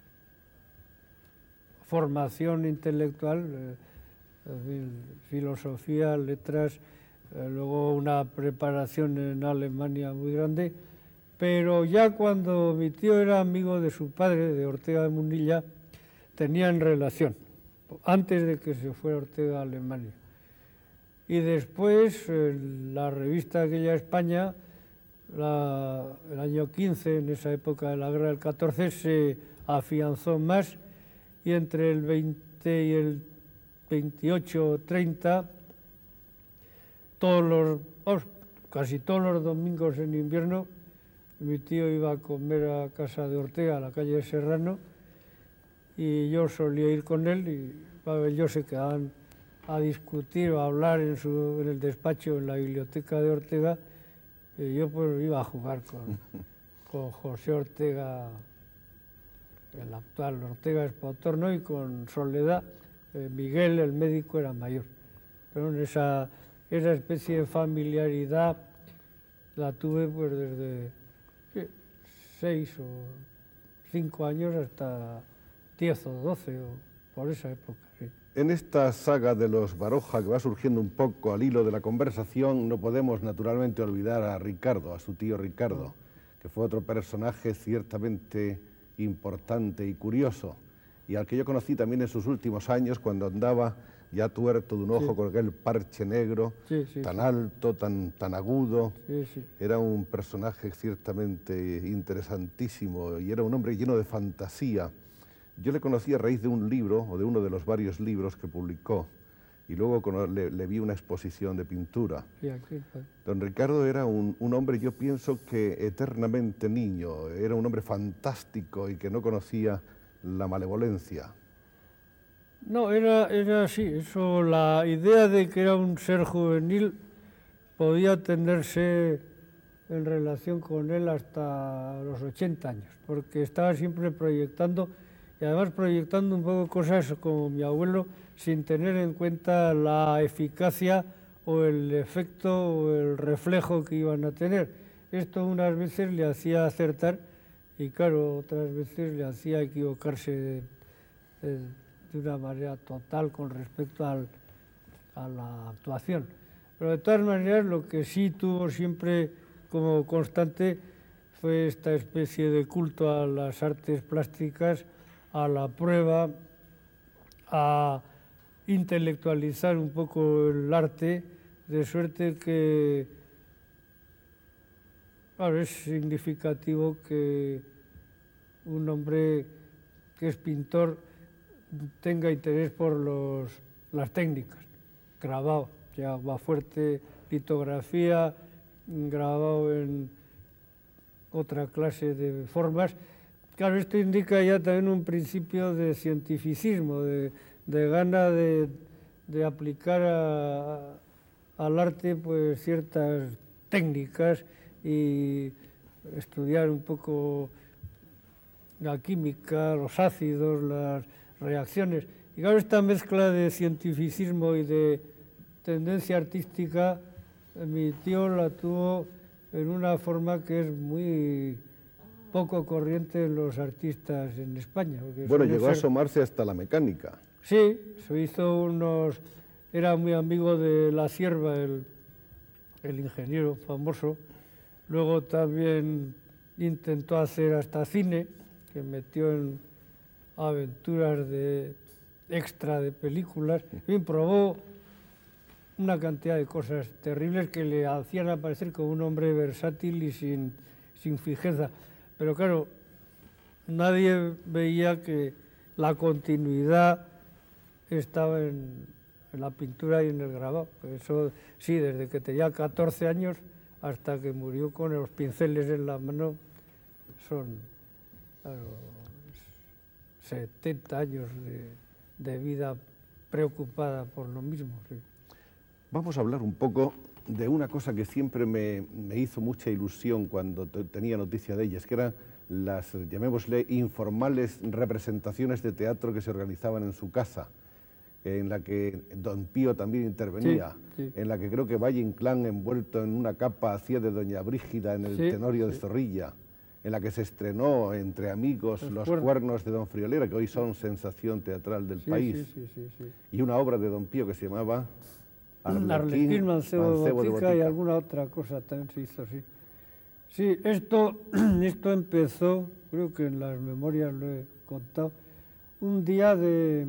formación intelectual, filosofía, letras, luego una preparación en Alemania muy grande, pero ya cuando mi tío era amigo de su padre, de Ortega de Munilla, tenían relación, antes de que se fuera Ortega a Alemania. Y después, la revista aquella España, el año 15, en esa época de la guerra del 14, se afianzó más, y entre el 20 y el 28 o 30, casi todos los domingos en invierno, mi tío iba a comer a casa de Ortega, a la calle de Serrano, y yo solía ir con él, y ellos se quedaban a discutir o a hablar en el despacho, en la biblioteca de Ortega, y yo pues iba a jugar con José Ortega, el actual Ortega Espotorno, y con Soledad. Miguel, el médico, era mayor. Pero esa especie de familiaridad la tuve pues desde 6 o 5 años hasta 10 o 12, o por esa época. Sí. En esta saga de los Baroja, que va surgiendo un poco al hilo de la conversación, no podemos naturalmente olvidar a Ricardo, a su tío Ricardo, que fue otro personaje ciertamente importante y curioso, y al que yo conocí también en sus últimos años, cuando andaba ya tuerto de un ojo con aquel parche negro, tan alto, tan agudo. Era un personaje ciertamente interesantísimo y era un hombre lleno de fantasía. Yo le conocí a raíz de un libro, o de uno de los varios libros que publicó, y luego le vi una exposición de pintura. Don Ricardo era un hombre, yo pienso que eternamente niño, era un hombre fantástico y que no conocía la malevolencia. No, era así. Eso, la idea de que era un ser juvenil podía tenerse en relación con él hasta los 80 años, porque estaba siempre proyectando, y además proyectando un poco cosas como mi abuelo, sin tener en cuenta la eficacia o el efecto o el reflejo que iban a tener. Esto unas veces le hacía acertar y claro, otras veces le hacía equivocarse de una manera total con respecto a la actuación. Pero de todas maneras, lo que sí tuvo siempre como constante fue esta especie de culto a las artes plásticas, a la prueba, a intelectualizar un poco el arte, de suerte que, claro, es significativo que un hombre que es pintor tenga interés por las técnicas, grabado, ya va fuerte, litografía, grabado en otra clase de formas. Claro, esto indica ya también un principio de cientificismo, de gana de aplicar al arte pues ciertas técnicas y estudiar un poco la química, los ácidos, las reacciones. Y claro, esta mezcla de cientificismo y de tendencia artística, mi tío la tuvo en una forma que es muy poco corriente en los artistas en España. Bueno, llegó a asomarse hasta la mecánica. Sí, se hizo era muy amigo de La Cierva, el ingeniero famoso. Luego también intentó hacer hasta cine, que metió en aventuras de extra de películas. Y probó una cantidad de cosas terribles que le hacían aparecer como un hombre versátil y sin fijeza. Pero claro, nadie veía que la continuidad estaba en la pintura y en el grabado. Eso sí, desde que tenía 14 años hasta que murió con los pinceles en la mano, son, claro, 70 años de vida preocupada por lo mismo. Sí. Vamos a hablar un poco de una cosa que siempre me hizo mucha ilusión cuando tenía noticia de ellas, que eran las, llamémosle, informales representaciones de teatro que se organizaban en su casa, en la que Don Pío también intervenía, sí, sí. En la que creo que Valle Inclán, envuelto en una capa, hacía de Doña Brígida en el Tenorio de Zorrilla, en la que se estrenó entre amigos los cuernos de Don Friolera, que hoy son sensación teatral del país, y una obra de Don Pío que se llamaba Arlequín, Mancebo de Botica y alguna otra cosa también se hizo, sí. Sí, esto empezó, creo que en las memorias lo he contado, un día de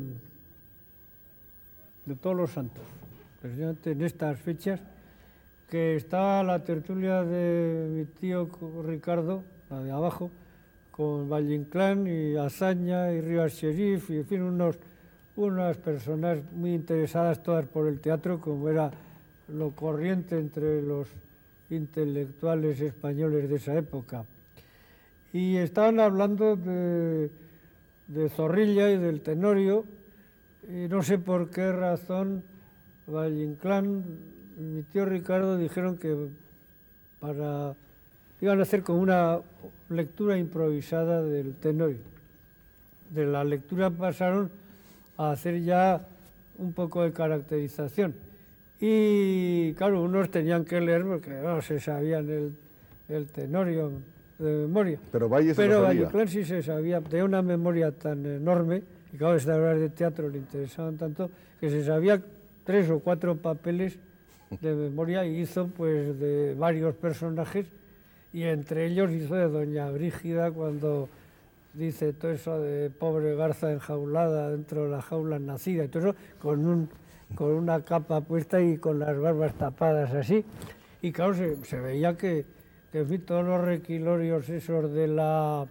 Todos los Santos, precisamente en estas fechas, que estaba la tertulia de mi tío Ricardo, la de abajo, con Valle Inclán y Azaña y Rivas Sheriff, y en fin, unas personas muy interesadas todas por el teatro, como era lo corriente entre los intelectuales españoles de esa época. Y estaban hablando de Zorrilla y del Tenorio, y no sé por qué razón Valle Inclán y mi tío Ricardo dijeron que iban a hacer como una lectura improvisada del Tenorio. De la lectura pasaron a hacer ya un poco de caracterización. Y claro, unos tenían que leer porque no se sabían el Tenorio de memoria. Pero Valle Inclán sí se sabía, tenía una memoria tan enorme, y claro, estas obras de teatro le interesaban tanto, que se sabía 3 o 4 papeles de memoria y hizo pues de varios personajes, y entre ellos hizo de Doña Brígida cuando dice todo eso de pobre garza enjaulada dentro de la jaula nacida, y todo eso con una capa puesta y con las barbas tapadas así. Y claro, se veía que en fin, todos los requilorios esos de la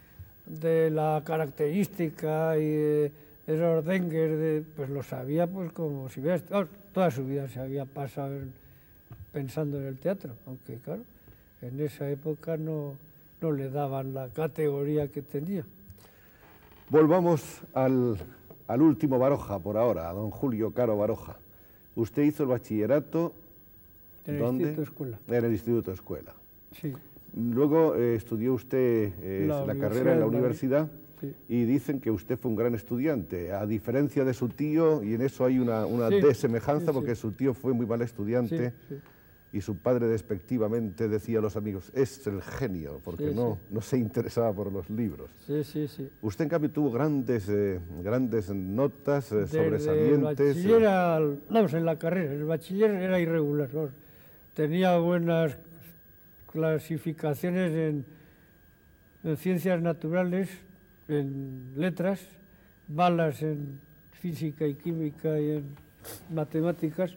característica y de esos dengues, pues lo sabía pues como si hubiera toda su vida se había pasado pensando en el teatro, aunque claro, en esa época no le daban la categoría que tenía. Volvamos al último Baroja por ahora, a don Julio Caro Baroja. Usted hizo el bachillerato... En el Instituto Escuela. En el Instituto Escuela. Sí. Luego estudió usted la carrera en la universidad, sí. Y dicen que usted fue un gran estudiante, a diferencia de su tío, y en eso hay una sí, desemejanza, sí, porque sí. su tío fue muy mal estudiante, Sí, sí. y su padre despectivamente decía a los amigos, es el genio, porque Sí, no se interesaba por los libros. Sí, sí, sí. Usted, en cambio, tuvo grandes notas, sobresalientes. El bachiller, vamos, en la carrera, el bachiller era irregular, vamos. Tenía buenas clasificaciones en ciencias naturales, en letras, malas en física y química y en matemáticas,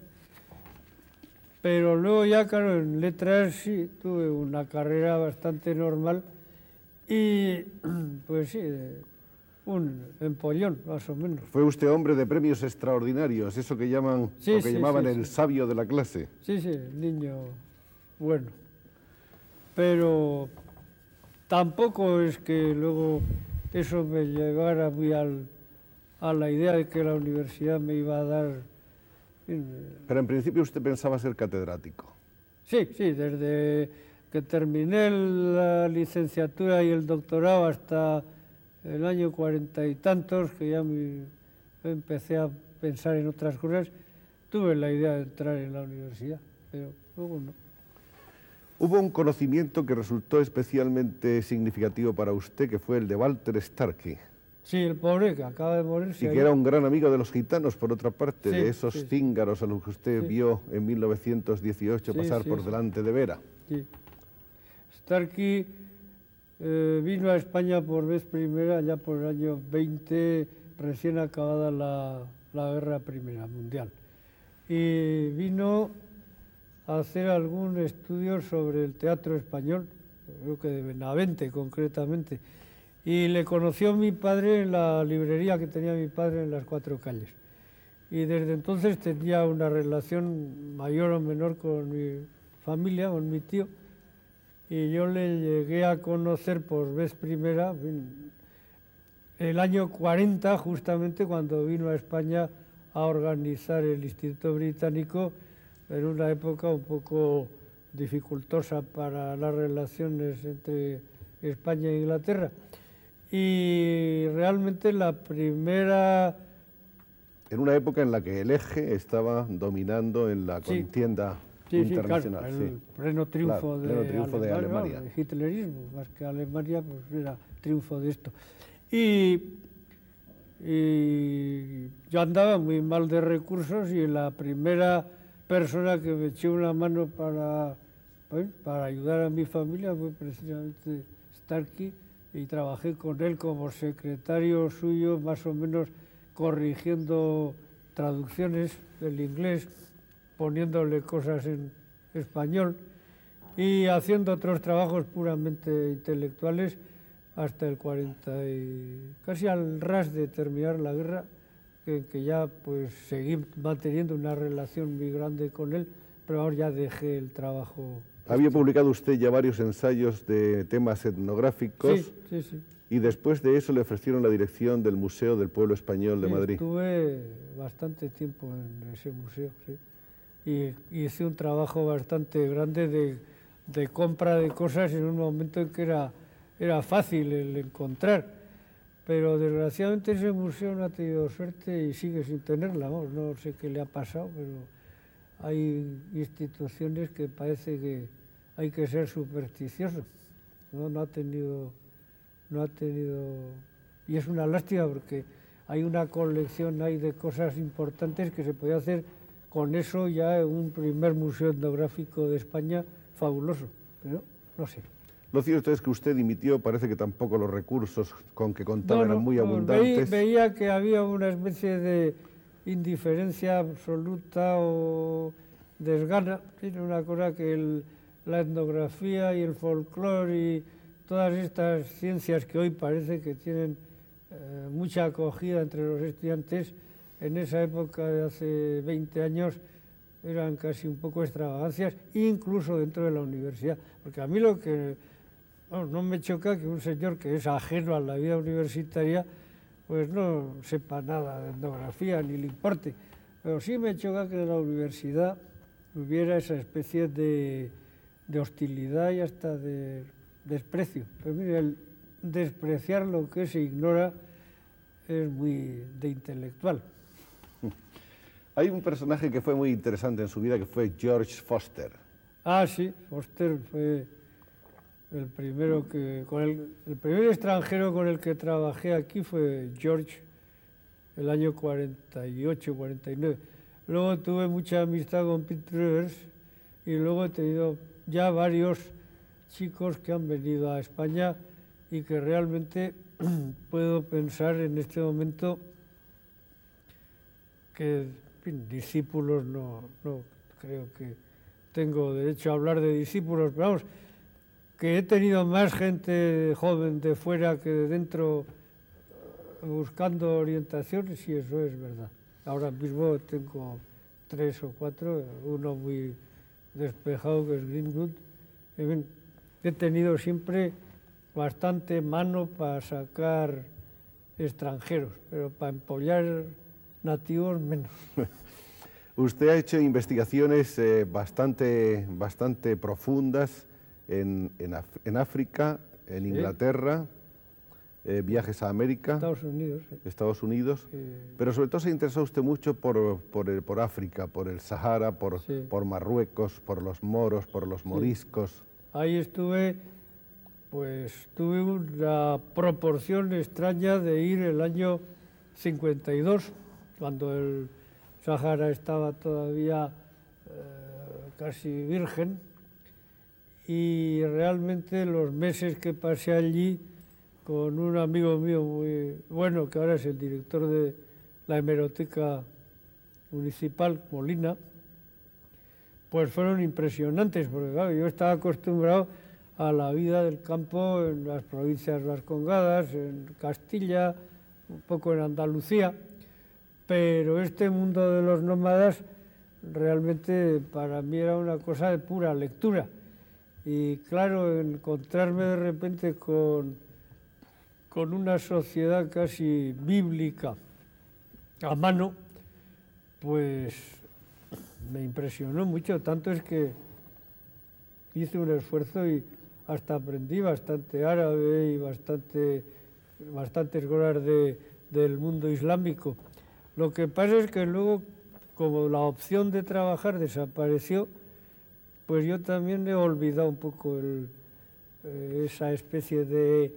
pero luego ya, claro, en letras sí tuve una carrera bastante normal y, pues sí, un empollón, más o menos. Fue usted hombre de premios extraordinarios, eso que llaman, Sí, o que sí, llamaban sí, el sí. sabio de la clase. Sí, sí, niño bueno. Pero tampoco es que luego eso me llevara muy a la idea de que la universidad me iba a dar... Pero en principio usted pensaba ser catedrático. Sí, sí, desde que terminé la licenciatura y el doctorado hasta el año 40 y tantos, que ya empecé a pensar en otras cosas, tuve la idea de entrar en la universidad, pero luego no. Hubo un conocimiento que resultó especialmente significativo para usted, que fue el de Walter Starkey. Sí, el pobre que acaba de morirse. Y que era un gran amigo de los gitanos, por otra parte, Sí, de esos sí, sí. cíngaros a los que usted Sí. vio en 1918 Sí, pasar sí, por sí. delante de Vera. Sí. Starkey vino a España por vez primera ya por el año 20, recién acabada la Guerra Primera Mundial. Y vino a hacer algún estudio sobre el teatro español, creo que de Benavente concretamente. Y le conoció mi padre en la librería que tenía mi padre en las Cuatro Calles. Y desde entonces tenía una relación mayor o menor con mi familia, con mi tío. Y yo le llegué a conocer por vez primera en el año 40, justamente cuando vino a España a organizar el Instituto Británico, en una época un poco dificultosa para las relaciones entre España e Inglaterra. Y realmente la primera... En una época en la que el eje estaba dominando en la Sí. contienda Sí, internacional. claro, el pleno triunfo, Claro, pleno triunfo de Alemania. ¿no? El hitlerismo, más que Alemania, pues era triunfo de esto. Y yo andaba muy mal de recursos y la primera persona que me echó una mano para ayudar a mi familia fue precisamente Starkey, y trabajé con él como secretario suyo, más o menos corrigiendo traducciones del inglés, poniéndole cosas en español y haciendo otros trabajos puramente intelectuales hasta el 40 y casi al ras de terminar la guerra, que ya pues seguí manteniendo una relación muy grande con él, pero ahora ya dejé el trabajo. Había publicado usted ya varios ensayos de temas etnográficos. Sí, sí, sí. Y después de eso le ofrecieron la dirección del Museo del Pueblo Español de Madrid. Estuve bastante tiempo en ese museo, sí. Y hice un trabajo bastante grande de compra de cosas en un momento en que era fácil el encontrar. Pero desgraciadamente ese museo no ha tenido suerte y sigue sin tenerla. No sé qué le ha pasado, pero hay instituciones que parece que hay que ser supersticioso. No ha tenido, y es una lástima porque hay una colección ahí de cosas importantes que se podía hacer con eso ya un primer museo etnográfico de España fabuloso, pero no sé. Lo cierto es que usted dimitió, parece que tampoco los recursos con que contaba eran muy abundantes. Veía que había una especie de indiferencia absoluta o desgana, una cosa que la etnografía y el folclore y todas estas ciencias que hoy parece que tienen mucha acogida entre los estudiantes, en esa época de hace 20 años eran casi un poco extravagancias, incluso dentro de la universidad. Porque a mí lo que no me choca que un señor que es ajeno a la vida universitaria pues no sepa nada de etnografía ni le importe. Pero sí me choca que en la universidad hubiera esa especie de hostilidad y hasta de desprecio. Pero mire, el despreciar lo que se ignora es muy de intelectual. Hay un personaje que fue muy interesante en su vida, que fue George Foster. Ah, sí, Foster fue el primero el primer extranjero con el que trabajé aquí fue George, el año 48, 49. Luego tuve mucha amistad con Pete Rivers y luego he tenido ya varios chicos que han venido a España y que realmente puedo pensar en este momento que, en fin, discípulos no creo que tengo derecho a hablar de discípulos, pero vamos, que he tenido más gente joven de fuera que de dentro buscando orientación, sí, eso es verdad. Ahora mismo tengo 3 o 4, uno muy despejado que es Greenwood. He tenido siempre bastante mano para sacar extranjeros, pero para empollar nativos menos. Usted ha hecho investigaciones bastante profundas en África, en Inglaterra, viajes a América, Estados Unidos, pero sobre todo se interesó usted mucho por África, por el Sahara, por Marruecos, por los moros, por los moriscos. Ahí estuve, pues tuve una proporción extraña de ir el año 52, cuando el Sahara estaba todavía casi virgen, y realmente los meses que pasé allí con un amigo mío muy bueno, que ahora es el director de la hemeroteca municipal, Molina, pues fueron impresionantes, porque claro, yo estaba acostumbrado a la vida del campo en las provincias vascongadas, en Castilla, un poco en Andalucía, pero este mundo de los nómadas realmente para mí era una cosa de pura lectura. Y claro, encontrarme de repente con una sociedad casi bíblica a mano, pues me impresionó mucho. Tanto es que hice un esfuerzo y hasta aprendí bastante árabe y bastantes cosas del mundo islámico. Lo que pasa es que luego, como la opción de trabajar desapareció, pues yo también he olvidado un poco esa especie de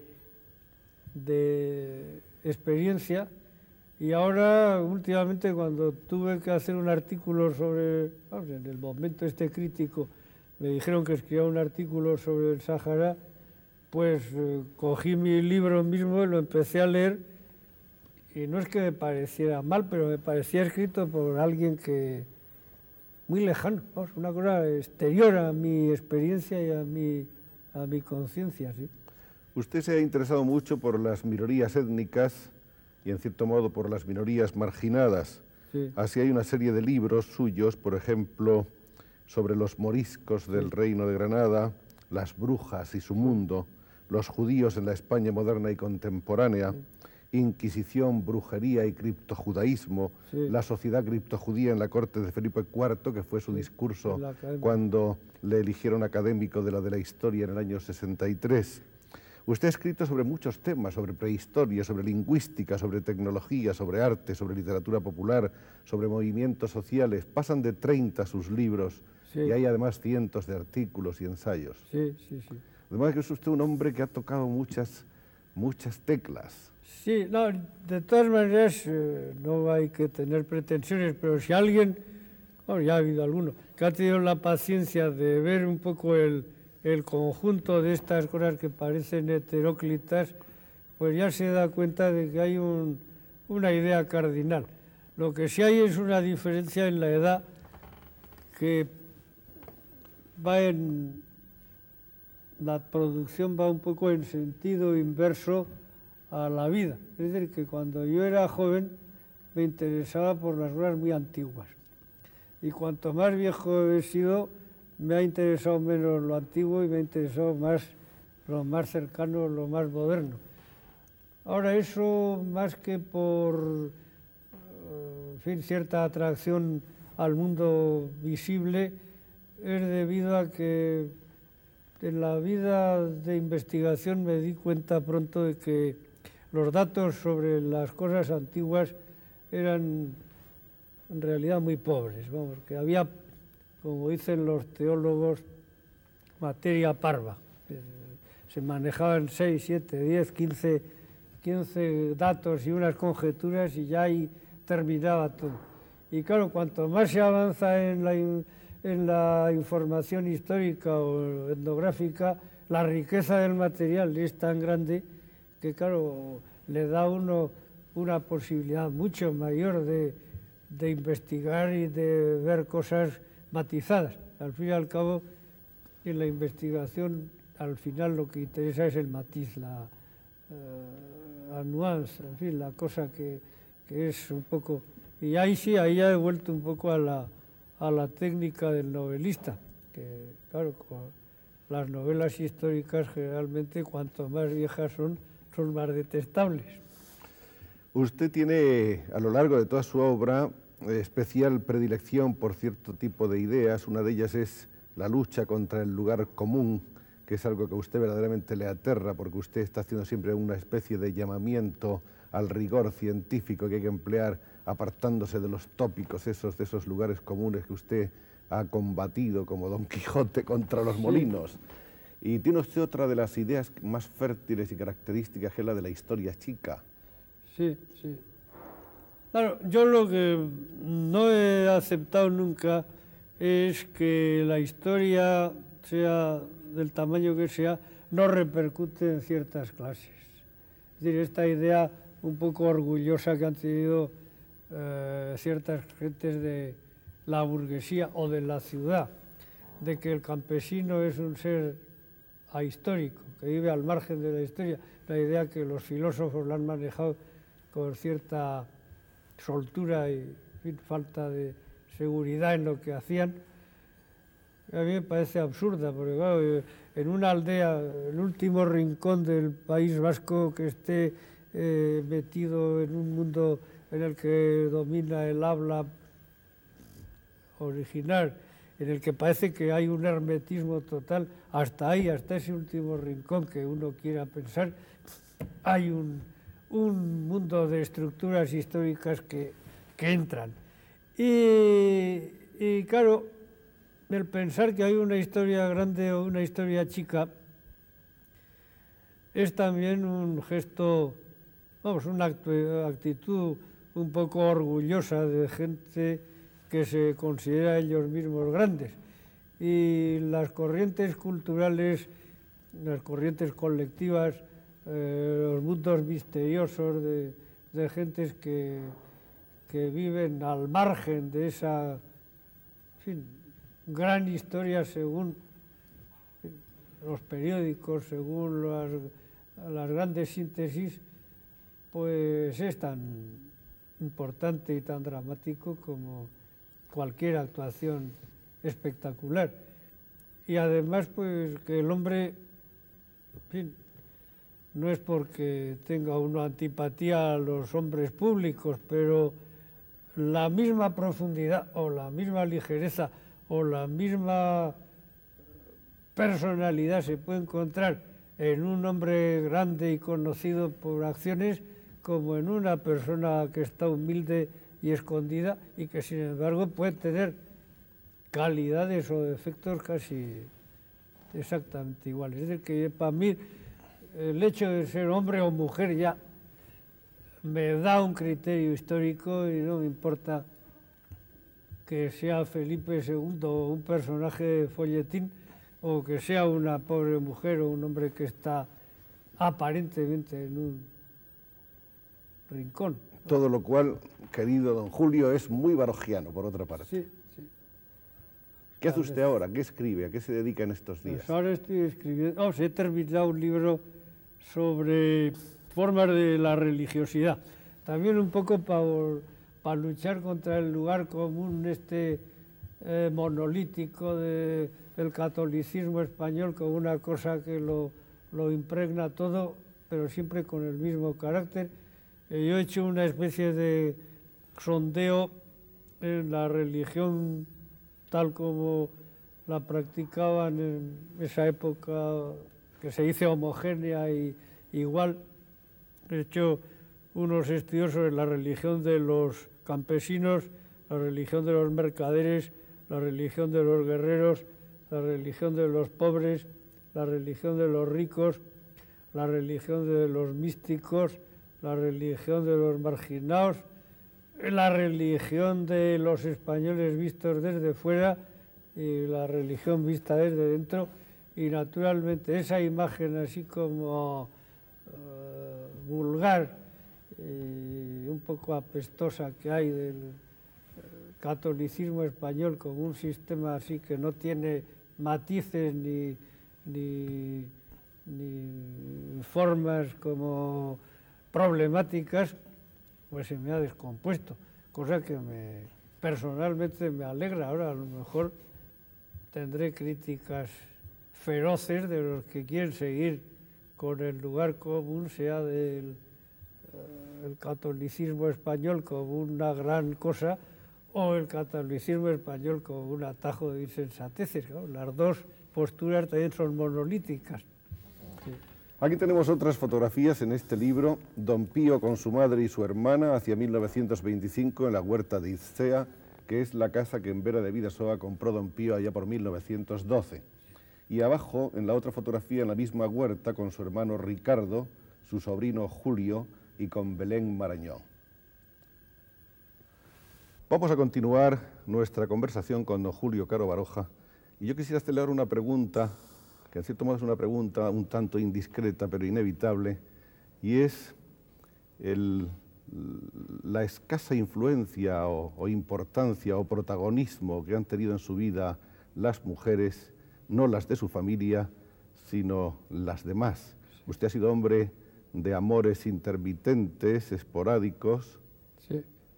experiencia, y ahora últimamente cuando tuve que hacer un artículo sobre, vamos, en el momento este crítico, me dijeron que escribía un artículo sobre el Sáhara, pues cogí mi libro mismo y lo empecé a leer, y no es que me pareciera mal, pero me parecía escrito por alguien que muy lejano, vamos, una cosa exterior a mi experiencia y a mi conciencia, sí. Usted se ha interesado mucho por las minorías étnicas y, en cierto modo, por las minorías marginadas. Sí. Así hay una serie de libros suyos, por ejemplo, sobre los moriscos del Reino de Granada, las brujas y su mundo, los judíos en la España moderna y contemporánea, Inquisición, brujería y criptojudaísmo, la sociedad criptojudía en la corte de Felipe IV, que fue su discurso cuando le eligieron académico de la historia en el año 63. Usted ha escrito sobre muchos temas, sobre prehistoria, sobre lingüística, sobre tecnología, sobre arte, sobre literatura popular, sobre movimientos sociales. Pasan de 30 sus libros, y hay además cientos de artículos y ensayos. Sí. Además que es usted un hombre que ha tocado muchas teclas. Sí, no, de todas maneras no hay que tener pretensiones, pero si alguien, bueno, ya ha habido alguno, que ha tenido la paciencia de ver un poco el conjunto de estas cosas que parecen heteróclitas, pues ya se da cuenta de que hay una idea cardinal. Lo que sí hay es una diferencia en la edad que la producción va un poco en sentido inverso a la vida. Es decir, que cuando yo era joven me interesaba por las cosas muy antiguas. Y cuanto más viejo he sido, me ha interesado menos lo antiguo y me ha interesado más lo más cercano, lo más moderno. Ahora eso, más que por en fin, cierta atracción al mundo visible, es debido a que en la vida de investigación me di cuenta pronto de que los datos sobre las cosas antiguas eran en realidad muy pobres, vamos, que había, como dicen los teólogos, materia parva. Se manejaban 6, 7, 10, 15 datos y unas conjeturas y ya ahí terminaba todo. Y claro, cuanto más se avanza en la información histórica o etnográfica, la riqueza del material es tan grande que, claro, le da a uno una posibilidad mucho mayor de investigar y de ver cosas matizadas. Al fin y al cabo, en la investigación, al final lo que interesa es el matiz, la nuance, en fin, la cosa que es un poco... Y ahí sí, ahí ya he vuelto un poco a la técnica del novelista, que claro, con las novelas históricas generalmente cuanto más viejas son más detestables. Usted tiene a lo largo de toda su obra especial predilección por cierto tipo de ideas. Una de ellas es la lucha contra el lugar común, que es algo que a usted verdaderamente le aterra, porque usted está haciendo siempre una especie de llamamiento al rigor científico que hay que emplear, apartándose de los tópicos de esos lugares comunes que usted ha combatido como Don Quijote contra los molinos. Y tiene usted otra de las ideas más fértiles y características, que es la de la historia chica. Sí, sí. Claro, yo lo que no he aceptado nunca es que la historia, sea del tamaño que sea, no repercute en ciertas clases. Es decir, esta idea un poco orgullosa que han tenido ciertas gentes de la burguesía o de la ciudad, de que el campesino es un ser ahistórico, que vive al margen de la historia, la idea que los filósofos la han manejado con cierta soltura y falta de seguridad en lo que hacían, a mí me parece absurda, porque claro, en una aldea, el último rincón del País Vasco que esté metido en un mundo en el que domina el habla original, en el que parece que hay un hermetismo total, hasta ahí, hasta ese último rincón que uno quiera pensar, hay un mundo de estructuras históricas que entran. Y claro, el pensar que hay una historia grande o una historia chica es también un gesto, vamos, una actitud un poco orgullosa de gente que se considera ellos mismos grandes. Y las corrientes culturales, las corrientes colectivas, los mundos misteriosos de gentes que viven al margen de esa, en fin, gran historia según los periódicos, según las grandes síntesis, pues es tan importante y tan dramático como cualquier actuación espectacular. Y además, pues que el hombre, en fin, no es porque tenga una antipatía a los hombres públicos, pero la misma profundidad o la misma ligereza o la misma personalidad se puede encontrar en un hombre grande y conocido por acciones como en una persona que está humilde y escondida y que sin embargo puede tener calidades o defectos casi exactamente iguales. Es decir, que para mí el hecho de ser hombre o mujer ya me da un criterio histórico y no me importa que sea Felipe II o un personaje de folletín o que sea una pobre mujer o un hombre que está aparentemente en un rincón. Todo lo cual, querido don Julio, es muy barogiano, por otra parte. Sí, sí. ¿Qué hace usted ahora? ¿Qué escribe? ¿A qué se dedica en estos días? Pues ahora estoy escribiendo, he terminado un libro sobre formas de la religiosidad. También un poco para luchar contra el lugar común monolítico del catolicismo español como una cosa que lo impregna todo, pero siempre con el mismo carácter. Yo he hecho una especie de sondeo en la religión tal como la practicaban en esa época que se dice homogénea y igual. He hecho unos estudios sobre la religión de los campesinos, la religión de los mercaderes, la religión de los guerreros, la religión de los pobres, la religión de los ricos, la religión de los místicos, la religión de los marginados, la religión de los españoles vistos desde fuera y la religión vista desde dentro, y naturalmente esa imagen así como vulgar y un poco apestosa que hay del catolicismo español como un sistema así que no tiene matices ni formas como problemáticas, pues se me ha descompuesto, cosa que personalmente me alegra. Ahora a lo mejor tendré críticas feroces de los que quieren seguir con el lugar común, sea del el catolicismo español como una gran cosa o el catolicismo español como un atajo de insensateces, ¿no? Las dos posturas también son monolíticas. Sí. Aquí tenemos otras fotografías en este libro, Don Pío con su madre y su hermana hacia 1925 en la huerta de Izcea, que es la casa que en Vera de Bidasoa compró Don Pío allá por 1912. Y abajo, en la otra fotografía, en la misma huerta, con su hermano Ricardo, su sobrino Julio y con Belén Marañón. Vamos a continuar nuestra conversación con don Julio Caro Baroja. Y yo quisiera hacerle ahora una pregunta, que en cierto modo es una pregunta un tanto indiscreta, pero inevitable, y es la escasa influencia o importancia o protagonismo que han tenido en su vida las mujeres, no las de su familia, sino las demás. Usted ha sido hombre de amores intermitentes, esporádicos. Sí.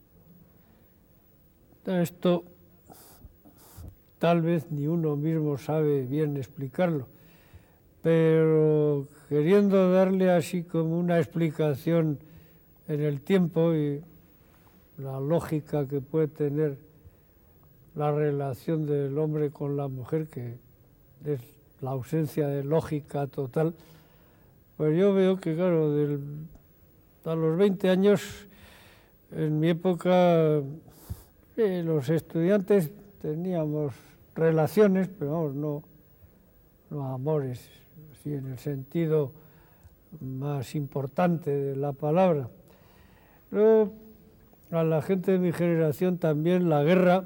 Esto tal vez ni uno mismo sabe bien explicarlo, pero queriendo darle así como una explicación en el tiempo y la lógica que puede tener la relación del hombre con la mujer, que es la ausencia de lógica total, pues yo veo que, claro, a los 20 años, en mi época, los estudiantes teníamos relaciones, pero vamos, no amores, así en el sentido más importante de la palabra. Luego, a la gente de mi generación también la guerra,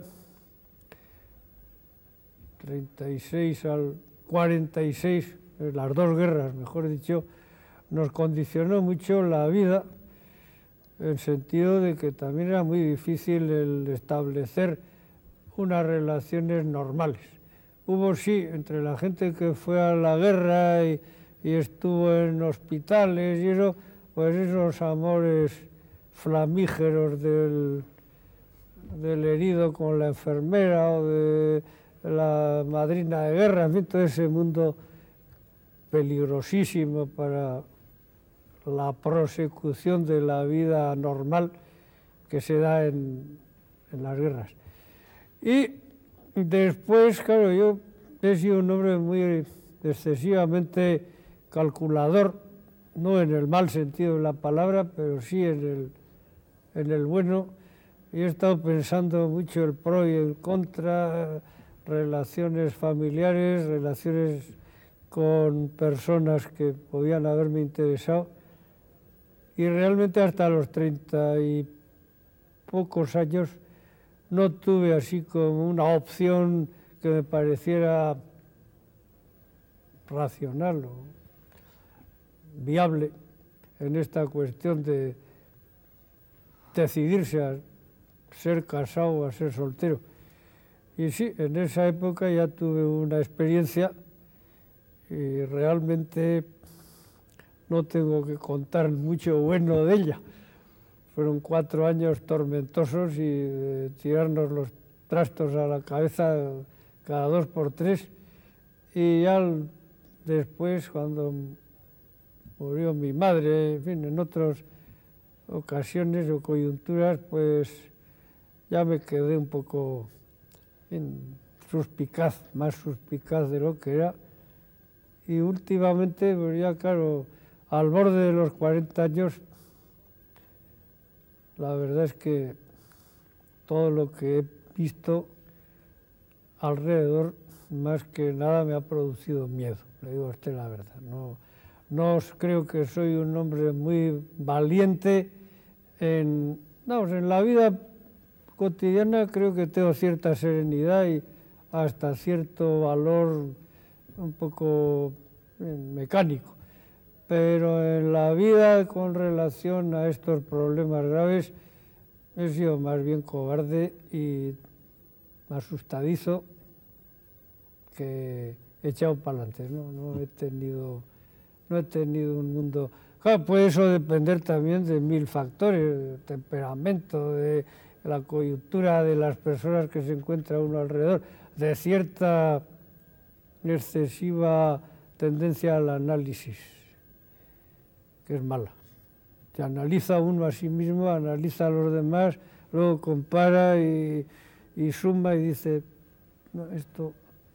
36 al 46, las dos guerras, mejor dicho, nos condicionó mucho la vida, en el sentido de que también era muy difícil el establecer unas relaciones normales. Hubo sí, entre la gente que fue a la guerra y estuvo en hospitales y eso, pues esos amores flamígeros del herido con la enfermera o de la madrina de guerra, en fin, todo ese mundo peligrosísimo para la prosecución de la vida normal que se da en las guerras. Y después, claro, yo he sido un hombre muy excesivamente calculador, no en el mal sentido de la palabra, pero sí en el bueno, y he estado pensando mucho el pro y el contra, relaciones familiares, relaciones con personas que podían haberme interesado, y realmente hasta los 30 y pocos años no tuve así como una opción que me pareciera racional o viable en esta cuestión de decidirse a ser casado o a ser soltero. Y sí, en esa época ya tuve una experiencia y realmente no tengo que contar mucho bueno de ella. Fueron 4 años tormentosos y de tirarnos los trastos a la cabeza cada 2 por 3. Y ya después, cuando murió mi madre, en fin, en otras ocasiones o coyunturas, pues ya me quedé un poco suspicaz, más suspicaz de lo que era. Y últimamente, pues ya claro, al borde de los 40 años, la verdad es que todo lo que he visto alrededor, más que nada me ha producido miedo, le digo a usted la verdad. No creo que soy un hombre muy valiente en la vida cotidiana. Creo que tengo cierta serenidad y hasta cierto valor un poco mecánico, pero en la vida con relación a estos problemas graves he sido más bien cobarde y asustadizo que echado para adelante. No he tenido un mundo. Claro, puede eso depender también de 1000 factores, del temperamento, de la coyuntura de las personas que se encuentra uno alrededor, de cierta excesiva tendencia al análisis, que es mala. Se analiza uno a sí mismo, analiza a los demás, luego compara y suma y dice, no, esto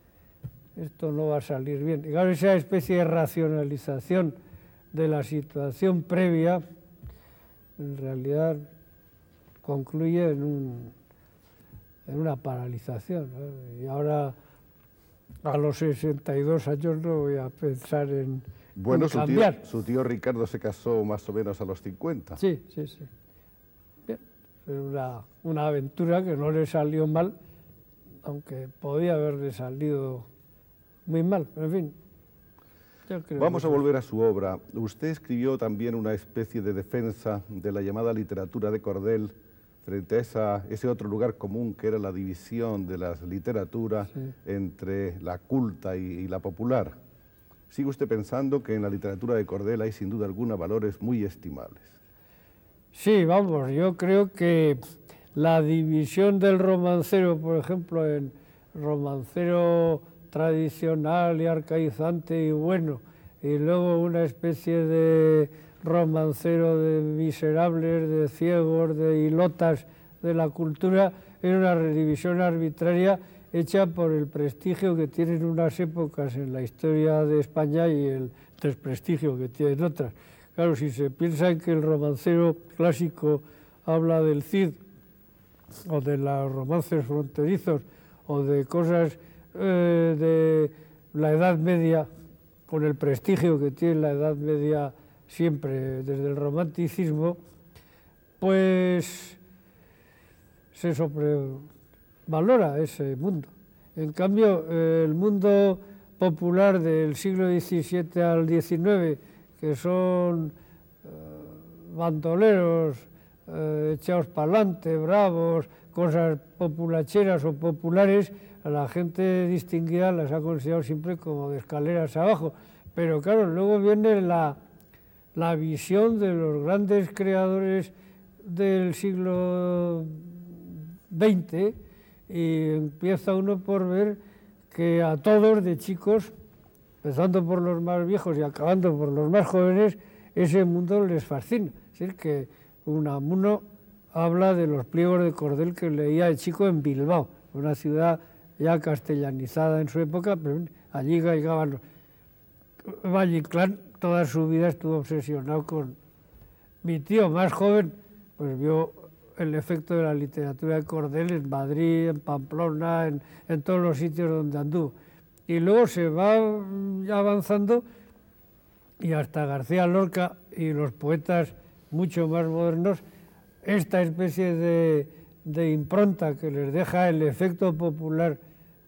no va a salir bien. Y claro, esa especie de racionalización de la situación previa, en realidad concluye en una paralización, ¿no? Y ahora, a los 62 años, no voy a pensar en cambiar. Su tío Ricardo se casó más o menos a los 50. Sí. Bien, fue una aventura que no le salió mal, aunque podía haberle salido muy mal, en fin. Vamos a volver a su obra. Usted escribió también una especie de defensa de la llamada literatura de cordel frente a ese otro lugar común que era la división de las literaturas entre la culta y la popular. ¿Sigue usted pensando que en la literatura de cordel hay sin duda alguna valores muy estimables? Sí, vamos, yo creo que la división del romancero, por ejemplo, en romancero tradicional y arcaizante y bueno, y luego una especie de romancero de miserables, de ciegos, de hilotas de la cultura, era una redivisión arbitraria hecha por el prestigio que tienen unas épocas en la historia de España y el desprestigio que tienen otras. Claro, si se piensa en que el romancero clásico habla del Cid, o de los romances fronterizos, o de cosas de la Edad Media, con el prestigio que tiene la Edad Media siempre desde el romanticismo, pues se sobrevalora ese mundo. En cambio, el mundo popular del siglo XVII al XIX, que son bandoleros, echados para adelante, bravos, cosas populacheras o populares, a la gente distinguida las ha considerado siempre como de escaleras abajo. Pero claro, luego viene la visión de los grandes creadores del siglo XX y empieza uno por ver que a todos de chicos, empezando por los más viejos y acabando por los más jóvenes, ese mundo les fascina. Es decir, que Unamuno habla de los pliegos de cordel que leía de chico en Bilbao, una ciudad ya castellanizada en su época, pero allí llegaban los... Valle Inclán toda su vida estuvo obsesionado con... Mi tío más joven, pues vio el efecto de la literatura de cordel en Madrid, en Pamplona, en todos los sitios donde anduvo. Y luego se va avanzando y hasta García Lorca y los poetas mucho más modernos, esta especie de impronta que les deja el efecto popular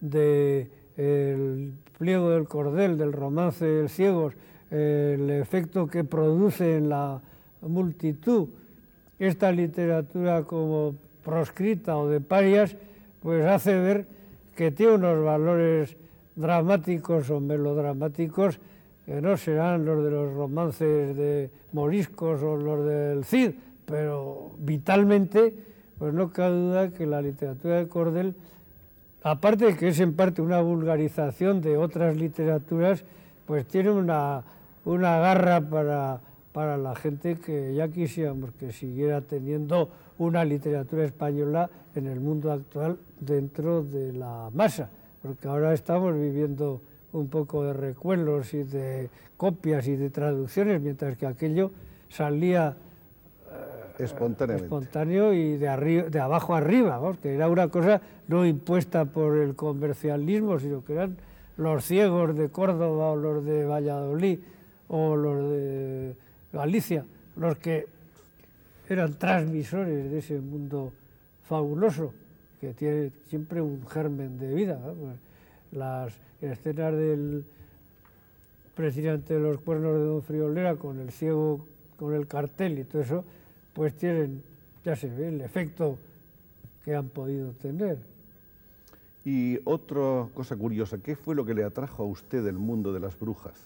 del pliego del cordel, del romance de ciegos, el efecto que produce en la multitud esta literatura como proscrita o de parias, pues hace ver que tiene unos valores dramáticos o melodramáticos que no serán los de los romances de moriscos o los del Cid, pero vitalmente, pues no cabe duda que la literatura de cordel, aparte de que es en parte una vulgarización de otras literaturas, pues tiene una una garra para la gente que ya quisiéramos que siguiera teniendo una literatura española en el mundo actual dentro de la masa, porque ahora estamos viviendo un poco de recuerdos y de copias y de traducciones, mientras que aquello salía espontáneo y de abajo arriba, ¿no? Que era una cosa no impuesta por el comercialismo, sino que eran los ciegos de Córdoba o los de Valladolid o los de Galicia, los que eran transmisores de ese mundo fabuloso, que tiene siempre un germen de vida, ¿no? Las escenas del presidente de los Cuernos de Don Friolera con el ciego, con el cartel y todo eso, pues tienen, ya se ve, el efecto que han podido tener. Y otra cosa curiosa, ¿qué fue lo que le atrajo a usted del mundo de las brujas?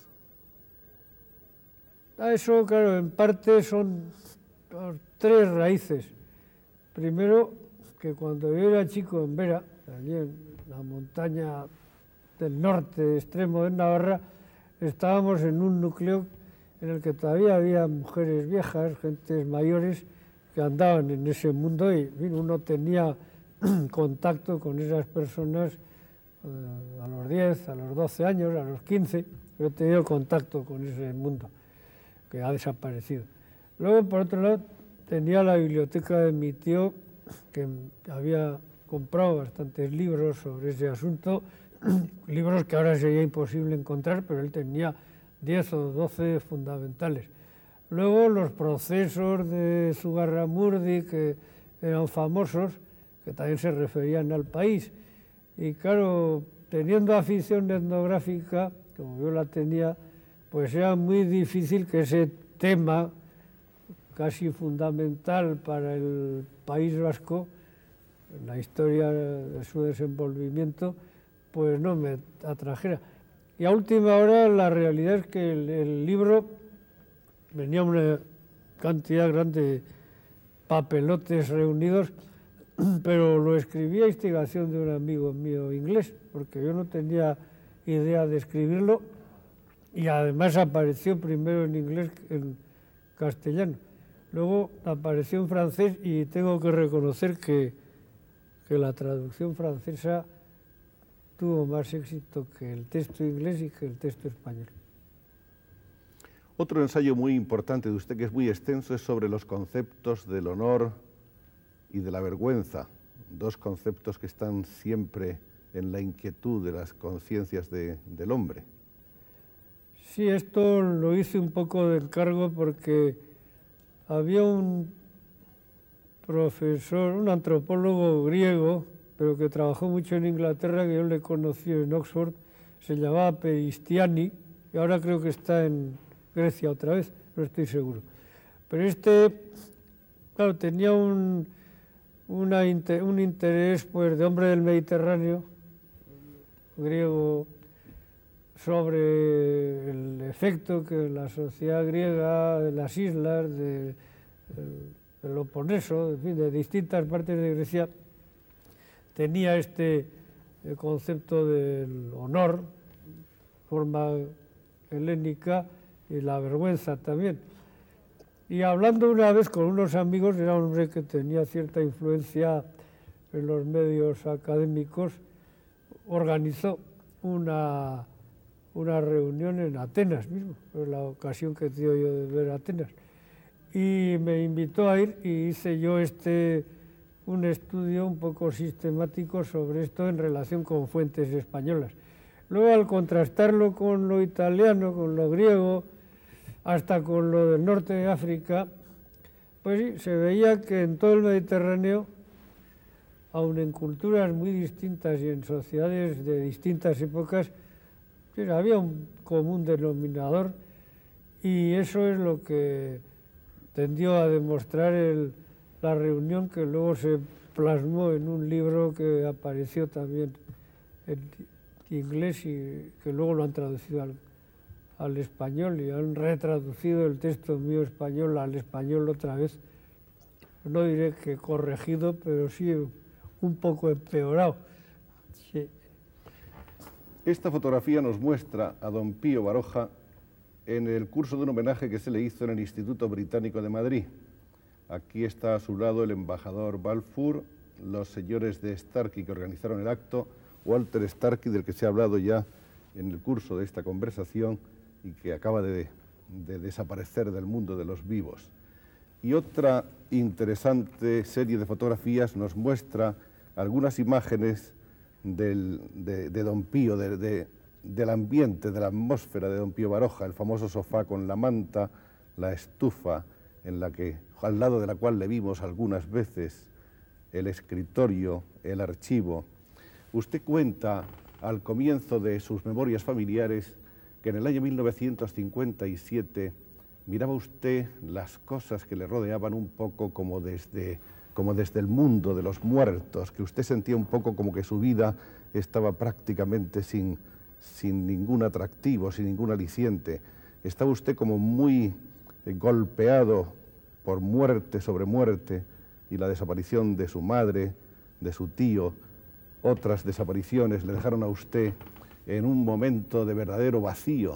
Eso, claro, en parte son tres raíces. Primero, que cuando yo era chico en Vera, allí en la montaña del norte extremo de Navarra, estábamos en un núcleo en el que todavía había mujeres viejas, gentes mayores, que andaban en ese mundo y uno tenía contacto con esas personas a los 10, a los 12 años, a los 15. Yo he tenido contacto con ese mundo, que ha desaparecido. Luego, por otro lado, tenía la biblioteca de mi tío, que había comprado bastantes libros sobre ese asunto, libros que ahora sería imposible encontrar, pero él tenía 10 o 12 fundamentales. Luego los procesos de Zugarramurdi, que eran famosos, que también se referían al país. Y claro, teniendo afición etnográfica, como yo la tenía, pues era muy difícil que ese tema casi fundamental para el País Vasco, en la historia de su desenvolvimiento, pues no me atrajera. Y a última hora la realidad es que el libro venía una cantidad grande de papelotes reunidos, pero lo escribí a instigación de un amigo mío inglés, porque yo no tenía idea de escribirlo, y además apareció primero en inglés que en castellano. Luego apareció en francés y tengo que reconocer que la traducción francesa tuvo más éxito que el texto inglés y que el texto español. Otro ensayo muy importante de usted, que es muy extenso, es sobre los conceptos del honor y de la vergüenza, dos conceptos que están siempre en la inquietud de las conciencias del hombre. Sí, esto lo hice un poco de encargo porque había un profesor, un antropólogo griego, pero que trabajó mucho en Inglaterra, que yo le conocí en Oxford, se llamaba Peristiani, y ahora creo que está en Grecia otra vez, no estoy seguro. Pero claro, tenía un interés pues, de hombre del Mediterráneo, griego, sobre el efecto que la sociedad griega de las islas, del Peloponeso, en fin, de distintas partes de Grecia, tenía este concepto del honor, forma helénica, y la vergüenza también. Y hablando una vez con unos amigos, era un hombre que tenía cierta influencia en los medios académicos, organizó una reunión en Atenas mismo, es la ocasión que he tenido yo de ver Atenas. Y me invitó a ir y hice yo un estudio un poco sistemático sobre esto en relación con fuentes españolas. Luego, al contrastarlo con lo italiano, con lo griego, hasta con lo del norte de África, pues sí, se veía que en todo el Mediterráneo, aun en culturas muy distintas y en sociedades de distintas épocas, pues había un común denominador, y eso es lo que tendió a demostrar la reunión, que luego se plasmó en un libro que apareció también en inglés y que luego lo han traducido al español, y han retraducido el texto mío español al español otra vez. No diré que corregido, pero sí un poco empeorado. Sí. Esta fotografía nos muestra a don Pío Baroja en el curso de un homenaje que se le hizo en el Instituto Británico de Madrid. Aquí está a su lado el embajador Balfour, los señores de Starkey que organizaron el acto, Walter Starkey, del que se ha hablado ya en el curso de esta conversación y que acaba de desaparecer del mundo de los vivos. Y otra interesante serie de fotografías nos muestra algunas imágenes de Don Pío, del ambiente, de la atmósfera de Don Pío Baroja, el famoso sofá con la manta, la estufa, al lado de la cual le vimos algunas veces, el escritorio, el archivo. Usted cuenta al comienzo de sus memorias familiares que en el año 1957 miraba usted las cosas que le rodeaban un poco como desde el mundo de los muertos, que usted sentía un poco como que su vida estaba prácticamente sin ningún atractivo, sin ningún aliciente. Estaba usted como muy golpeado por muerte sobre muerte y la desaparición de su madre, de su tío, otras desapariciones le dejaron a usted en un momento de verdadero vacío.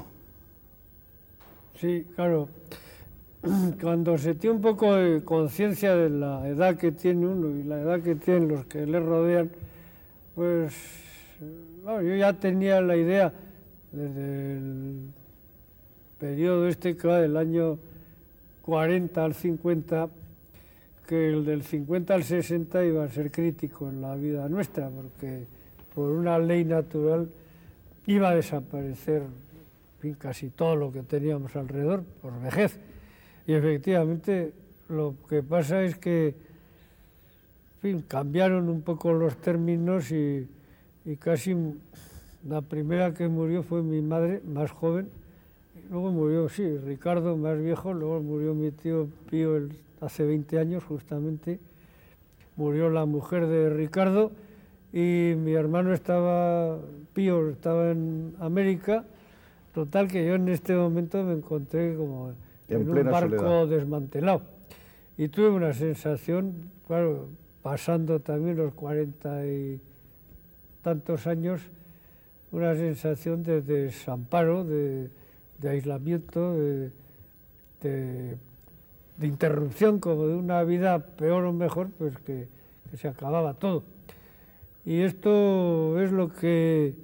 Sí, claro. Cuando se tiene un poco de conciencia de la edad que tiene uno y la edad que tienen los que le rodean, pues bueno, yo ya tenía la idea desde el periodo que va del año 40 al 50, que el del 50 al 60 iba a ser crítico en la vida nuestra, porque por una ley natural iba a desaparecer casi todo lo que teníamos alrededor por vejez. Y efectivamente lo que pasa es que cambiaron un poco los términos y casi la primera que murió fue mi madre, más joven. Luego murió, sí, Ricardo, más viejo. Luego murió mi tío Pío hace 20 años justamente. Murió la mujer de Ricardo y mi hermano Pío estaba en América. Total que yo en este momento me encontré como en un barco soledad, desmantelado. Y tuve una sensación, claro, pasando también los 40 y tantos años, una sensación de desamparo, de aislamiento, de interrupción, como de una vida peor o mejor, pues que se acababa todo. Y esto es lo que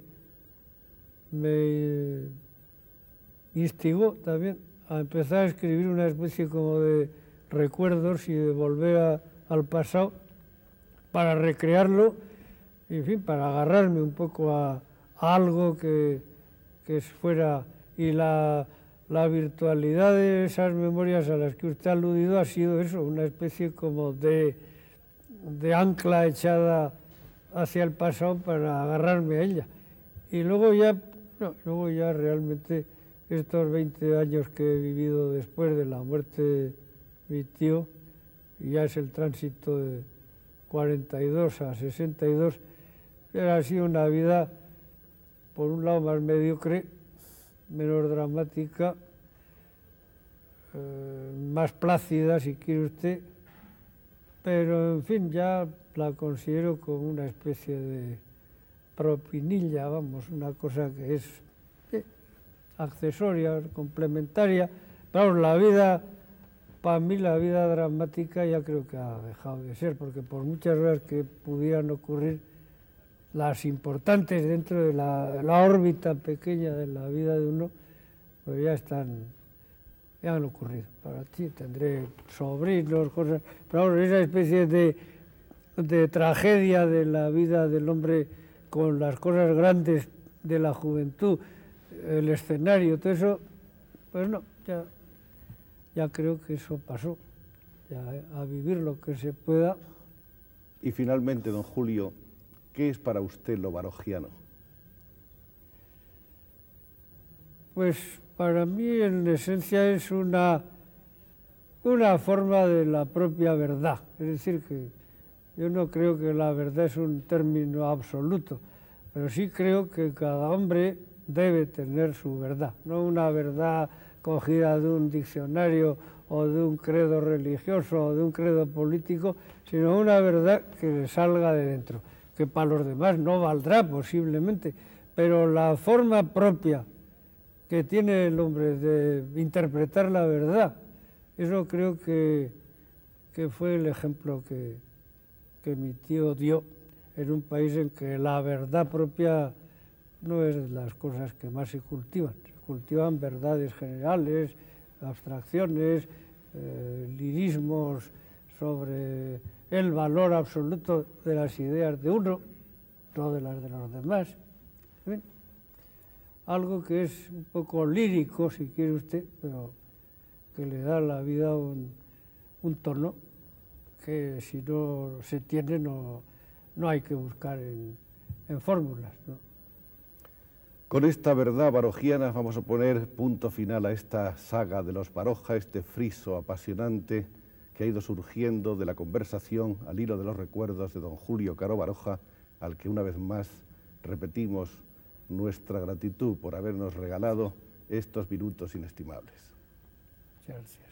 me instigó también a empezar a escribir una especie como de recuerdos y de volver al pasado para recrearlo, y en fin, para agarrarme un poco a algo que fuera. Y la virtualidad de esas memorias a las que usted ha aludido ha sido eso, una especie como de ancla echada hacia el pasado para agarrarme a ella. Y luego ya realmente estos 20 años que he vivido después de la muerte de mi tío, ya es el tránsito de 42 a 62, ha sido una vida, por un lado, más mediocre, menos dramática, más plácida, si quiere usted, pero en fin, ya la considero como una especie de propinilla, vamos, una cosa que es accesoria, complementaria. Pero la vida, para mí la vida dramática ya creo que ha dejado de ser, porque por muchas cosas que pudieran ocurrir, las importantes dentro de la órbita pequeña de la vida de uno, pues ya han ocurrido. Ahora sí, tendré sobrinos, cosas, pero ahora esa especie de tragedia de la vida del hombre con las cosas grandes de la juventud, el escenario, todo eso, pues no, ya creo que eso pasó, ya a vivir lo que se pueda. Y finalmente, don Julio, ¿qué es para usted lo barojiano? Pues para mí en esencia es una forma de la propia verdad. Es decir, que yo no creo que la verdad es un término absoluto, pero sí creo que cada hombre debe tener su verdad, no una verdad cogida de un diccionario o de un credo religioso o de un credo político, sino una verdad que le salga de dentro, que para los demás no valdrá posiblemente, pero la forma propia que tiene el hombre de interpretar la verdad. Eso creo que fue el ejemplo que mi tío dio en un país en que la verdad propia no es de las cosas que más se cultivan. Se cultivan verdades generales, abstracciones, lirismos sobre el valor absoluto de las ideas de uno, no de las de los demás. ¿Ven? Algo que es un poco lírico, si quiere usted, pero que le da a la vida un tono que si no se tiene no hay que buscar en fórmulas, ¿no? Con esta verdad barojiana vamos a poner punto final a esta saga de los Baroja, este friso apasionante que ha ido surgiendo de la conversación al hilo de los recuerdos de don Julio Caro Baroja, al que una vez más repetimos nuestra gratitud por habernos regalado estos minutos inestimables. Muchas gracias.